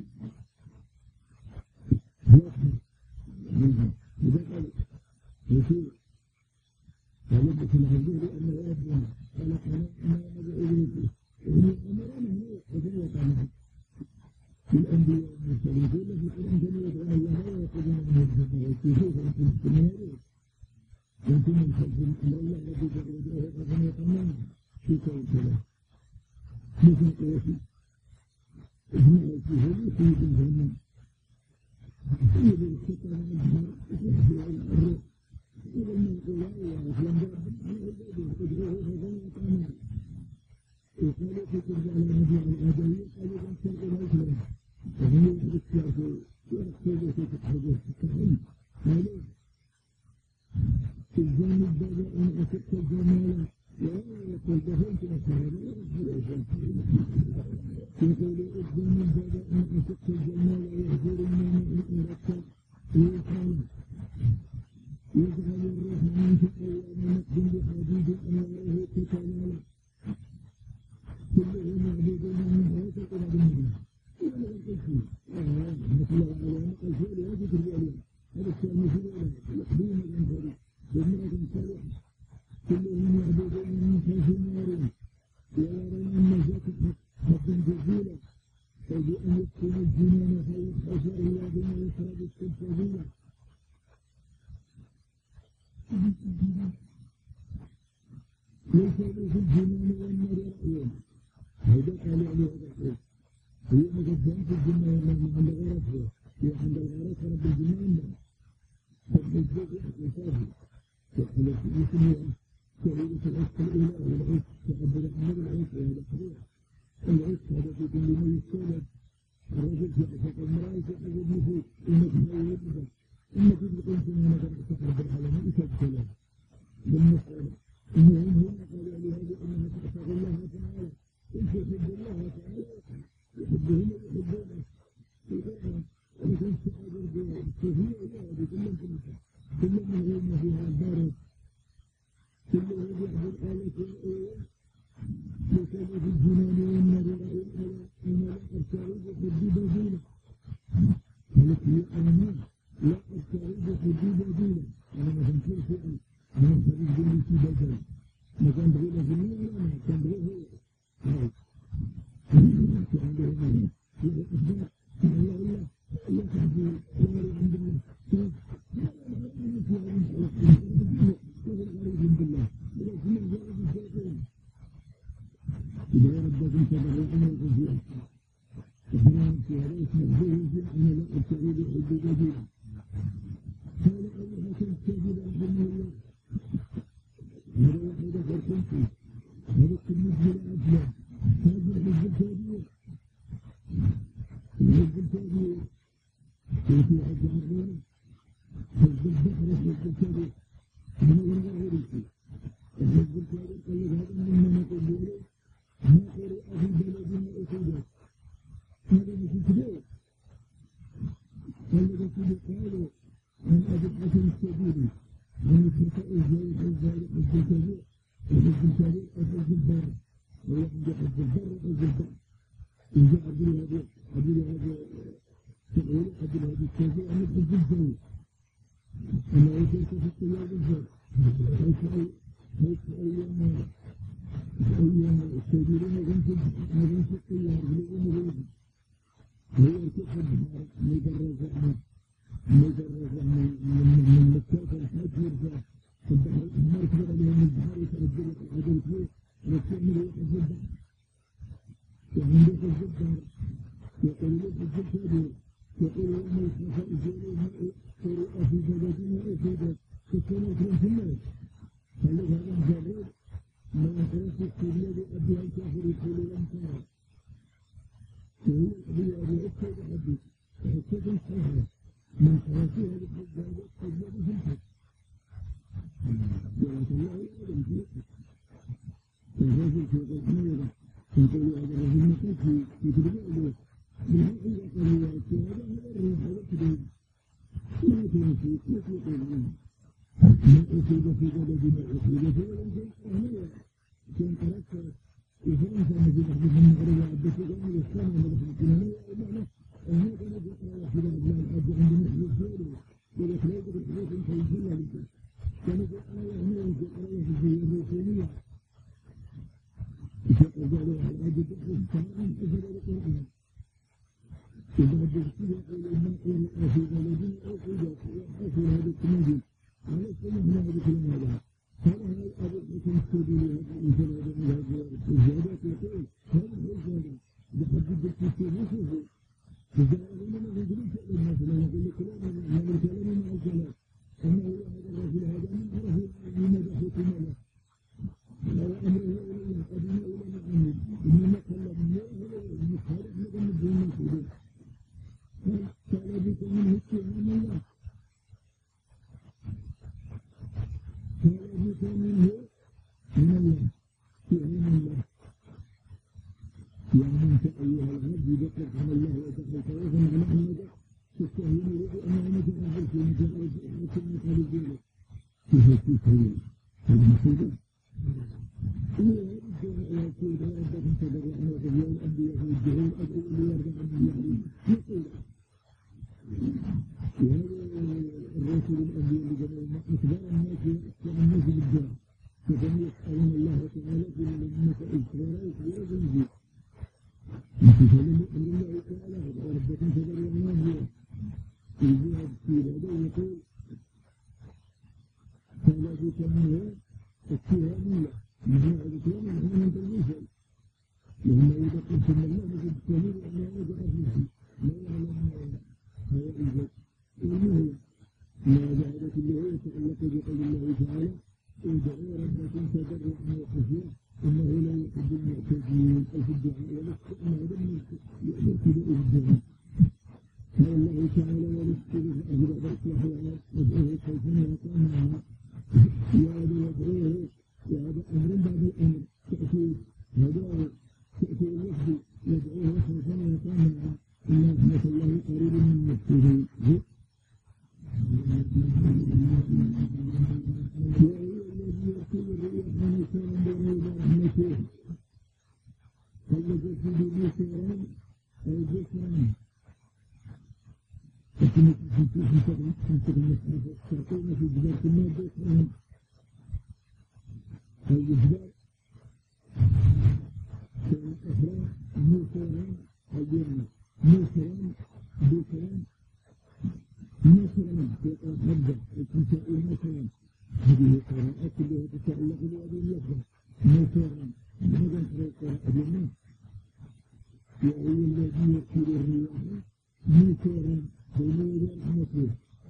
إذا قال يسير فلبس العبد لأنه ربنا خلقنا ما ندعو إليه وإن أمرنا هو وجل معه الأنبياء والمرسلين كل في القرآن كانوا يدعون الله ويقولون من الجنة ويكفوه وأنتم تستمعون وأنتم من خلف الله الذي يدعوه ربنا يطمعون في كل كلام مثل قياسي إجماع الكهول في الجنة يجب الشكر من الجهر يحفظ الروح إذا من القلاء وأفلام رب على عباده ادعوه فضل وطمع وقالوا في ترجع على نبي الآدمية قالوا أن تلقوا الإسلام وهم يحرصوا ويرقبوا في تحرجوا التحريم قالوا الجانب بدأ أن أتت الجمال لا يقول بهم تأثير يقول الجانب بدأ أن أتت الجمال ويهجر النام الإرقى ويقال يجعل الرحمن في أيام نقدم بحديد أنواره تتلالى كلهم يعبدون من هذا القرآن المبين إلى القلسي مثل العلامة القلسي لا ذكر العلامة هذا الشيء مثل العلامة يقدون الأنفاري بمرأة صالحة كلهم يعبدون من خوف النار ويرون أن ذات حق جزيلة فبأن يدخل الجنان فيبحث إلا بما يشرب السلسبيلة ليس له في الجنان والنار رأيون هذا قال عليه هذا القول هي مقدم في الجنة والنار عند غيرته هي عند الغيرات رب الجنان فالجزء يحدثه وحلت يسميها شهيدة العشق الأولى والعشق تعبر عن العشق وهذا صحيح العشق هذا في كل ما يستولد الرجل في عشق المرأة في عشق النفوس إنك ما يولدها إنك تلقون سنة نظر تقرب العالم إيشاد كلام بالمسألة إنهم هنا قالوا لهذا أنها تعتق الله تعالى إن تحب الله تعالى يحبهم ويحبونه في القرآن ولكن الشعب الصوفية هذه كلهم كلهم كلهم يهون فيها البارد كلهم يعبد آلة الأولى يسأل في الجنان والنار رأي الأولى أنا لا أرتعد حبي بدينة قالت لي أنا لا أرتعد حبي بدينة أنا ما تنكر شيئا أنا خريج بني في بدل ما كان بغينا في النور ما كان بغيه هاي كان بغيه يا أخبار الله الله يا حبيبي يا الحمد لله الحمد لله إذا ربكم تبرعنا وفي أحسان في هذا اسمه في أن لا أبتعد حب جديد قال أيها تنسجد رحمه الله هذا واحدة فرقنتي هذا التلميذ بالعجلة هذا الحب التابية الحب التابية وفي عجل علينا حب البحر حب التابية من الله غيرك الحب التابية قال لك هذا مما نقول له ما قرأ في بلدنا أخذت هذا مثل كذلك الذي قالوا عن أبي الحسن السبيلي عن الشفاء الزائد الزائد حج الكبير وحج الكبير وحج البر ويحج حج البر وحج البر إذا عبد هذا عبد هذا تقول عبد هذا الكبير عن حج الزائد أما يكون في الطياب الزائد حيث أيام أيام السبيلين غنسل غنسل الطيار غلقون غلقون هو يرتفع مجرد مجرد من مكة الحج يرجع البحر الأحمر كبر عليهم البحر يترجل العدل فيه ويستعمل يحج البحر وعندك الزبار يقول لك الزبار يقول يوم الخفاء الجيري ما قرأ في بلدنا أفيدت كسنة أكرم في الناس قال لك هذا مجرد ما أخرج السورية لأبيها الكافر يقول لم ترى وهو أبي أبي أكثر أبي أكثر صحيح من حراسيها لحج هذا أجل في الحج ولكن الله يعلم في الحج فالرجل في الحميرة يقول هذا الرجل مقيت في تدبيره بالحق يقول هو هذا هذا الروح هذا الكبير لا يكون فيه لا يقول عنه ما أصيب في بلدنا أصيب في بلدنا أهمية كان تركت وفرنسا التي تحدث المغرب وعدت الأمر والسنة ونحن الكلامية ومعنى هناك نجد واحدة من الحج عند نحن الزيادة والإخلاق بالحروف الفيزية بالكل كانت آية هنا وفي آية في الروسية يشكر ذلك على عدد السلام أجل القرآن وبعد ذلك يقول إن قرأ في بلدنا أو قيدة وحصل هذا التنجي على السنة هذا الكلام هذا هذا هو أبو الحسن السبيلي هذا الإنسان هذا الزيادات يقول هذا هو الزيادة بحد الدكتور نفسه الزيادة لما نقول شيء مثلا نقول كلام من الكلام مع الكلام أما هو هذا الرجل هذا من عرف لماذا حكم له لو أمره إلى الله قدم إلى معنى إنما قال من هذا المخالف لكم الدين المسؤولين قال بك من اتهام الله قال بك منه من الله اتهام الله يا أنت أيها العبد ذكر عن الله وتقل توافا على أنك تستهين له أنه متقبل في متقبل مقابل ذلك كيف تستهين هذا مصيبة هو هذا يقول يا ربكم تبرعنا وتبيع الأنبياء والجهول أدعو ليرضى عن الله يقول وهذا الرسول الأنبياء لجميع أخبار الناس عن الناس بالدعاء فكم يسألون الله تعالى في الأمة الإسرائيل ولا تنزيل فسلم أمر الله تعالى وربكم تبرعنا الله الجهاد في هذا يقول قال بك منه اتهامية نحن الإسلام نحن من تلميذه لأنه إذا قلت أن الله نجد سبيل أنه يجب أفنه لا يعلم هو إذا إنه ما جعلت الله يتعلق بقول الله تعالى ادعوا ربكم تضرعا وخفيا إنه لا يحب المعتدين أو في الدعاء ولست أن هذا من ابتداء الدعاء قال الله تعالى ولست أجل بإصلاح العالم ادعوه خوفا وطمعا يا يدعوه وهذا أمر بعد الأمر تأتي هداه تأتي اللفظ يدعوه خوفا وطمعا إن رحمة الله قريب من المحسنين وهو الذي يرسل الرياح بشرا بين رحمته فلجت به بشرا أو بشرا لكن في تعطينا في جبال الماء بشرا الجبال الأخرى موسرا الجنة موسرا بكرا موسرا مبدأ الكتاب موسرا هذه القراءات كلها تتعلق بهذه اللفظة موسرا هذا القراءة الجنة وهو الذي يكثر الرياح موسرا بين يدي المطلوب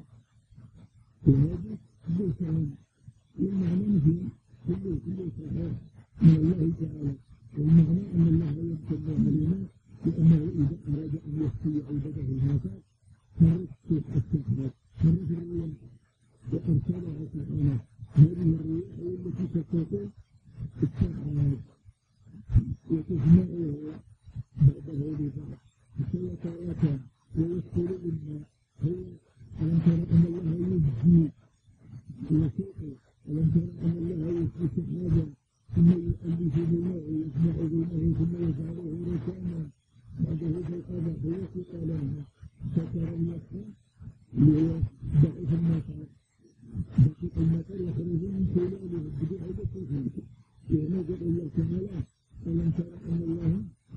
وهذا موسرا والمعنى مثل كله كله صحيح من الله تعالى والمعنى أن الله يمتن علينا لأنه إذا أراد أن يخفي عباده هكذا فرق السحاب فرق الرياح وأرسلها سبحانه هذه الرياح هي التي تستطيع السحاب وتجمعه بعده لبعض حتى يتواتى ويدخل منها هو ألم ترى أن الله يجزي ويسوقه ألم ترى أن الله يسقي سحابا ثم يؤلف بينه ويجمع بينه ثم يجعله ركاما بعده فيقضى فيسقى لها فترى اليقظة اللي هو ضعيف المطر دقيق المطر يخرج من خلاله بدون دقيق ينادي الله تعالى ألم ترى أن الله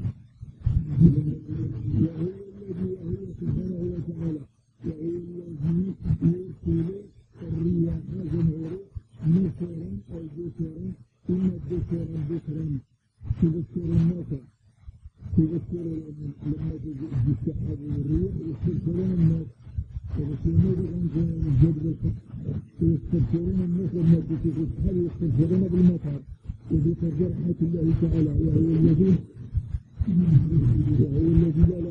وهو الذي وهو سبحانه وتعالى وهو الذي يرسل الرياح جمهورا نصرا أو بشرا إما بشرا بشرا تذكر المطر تذكر لما تجد السحاب والرياح يستذكرون الناس ويقولون عن الجبل ويستذكرون الناس لما تجد السحاب يستذكرون بالمطر وذكر رحمة الله تعالى وهو الذي وهو الذي لا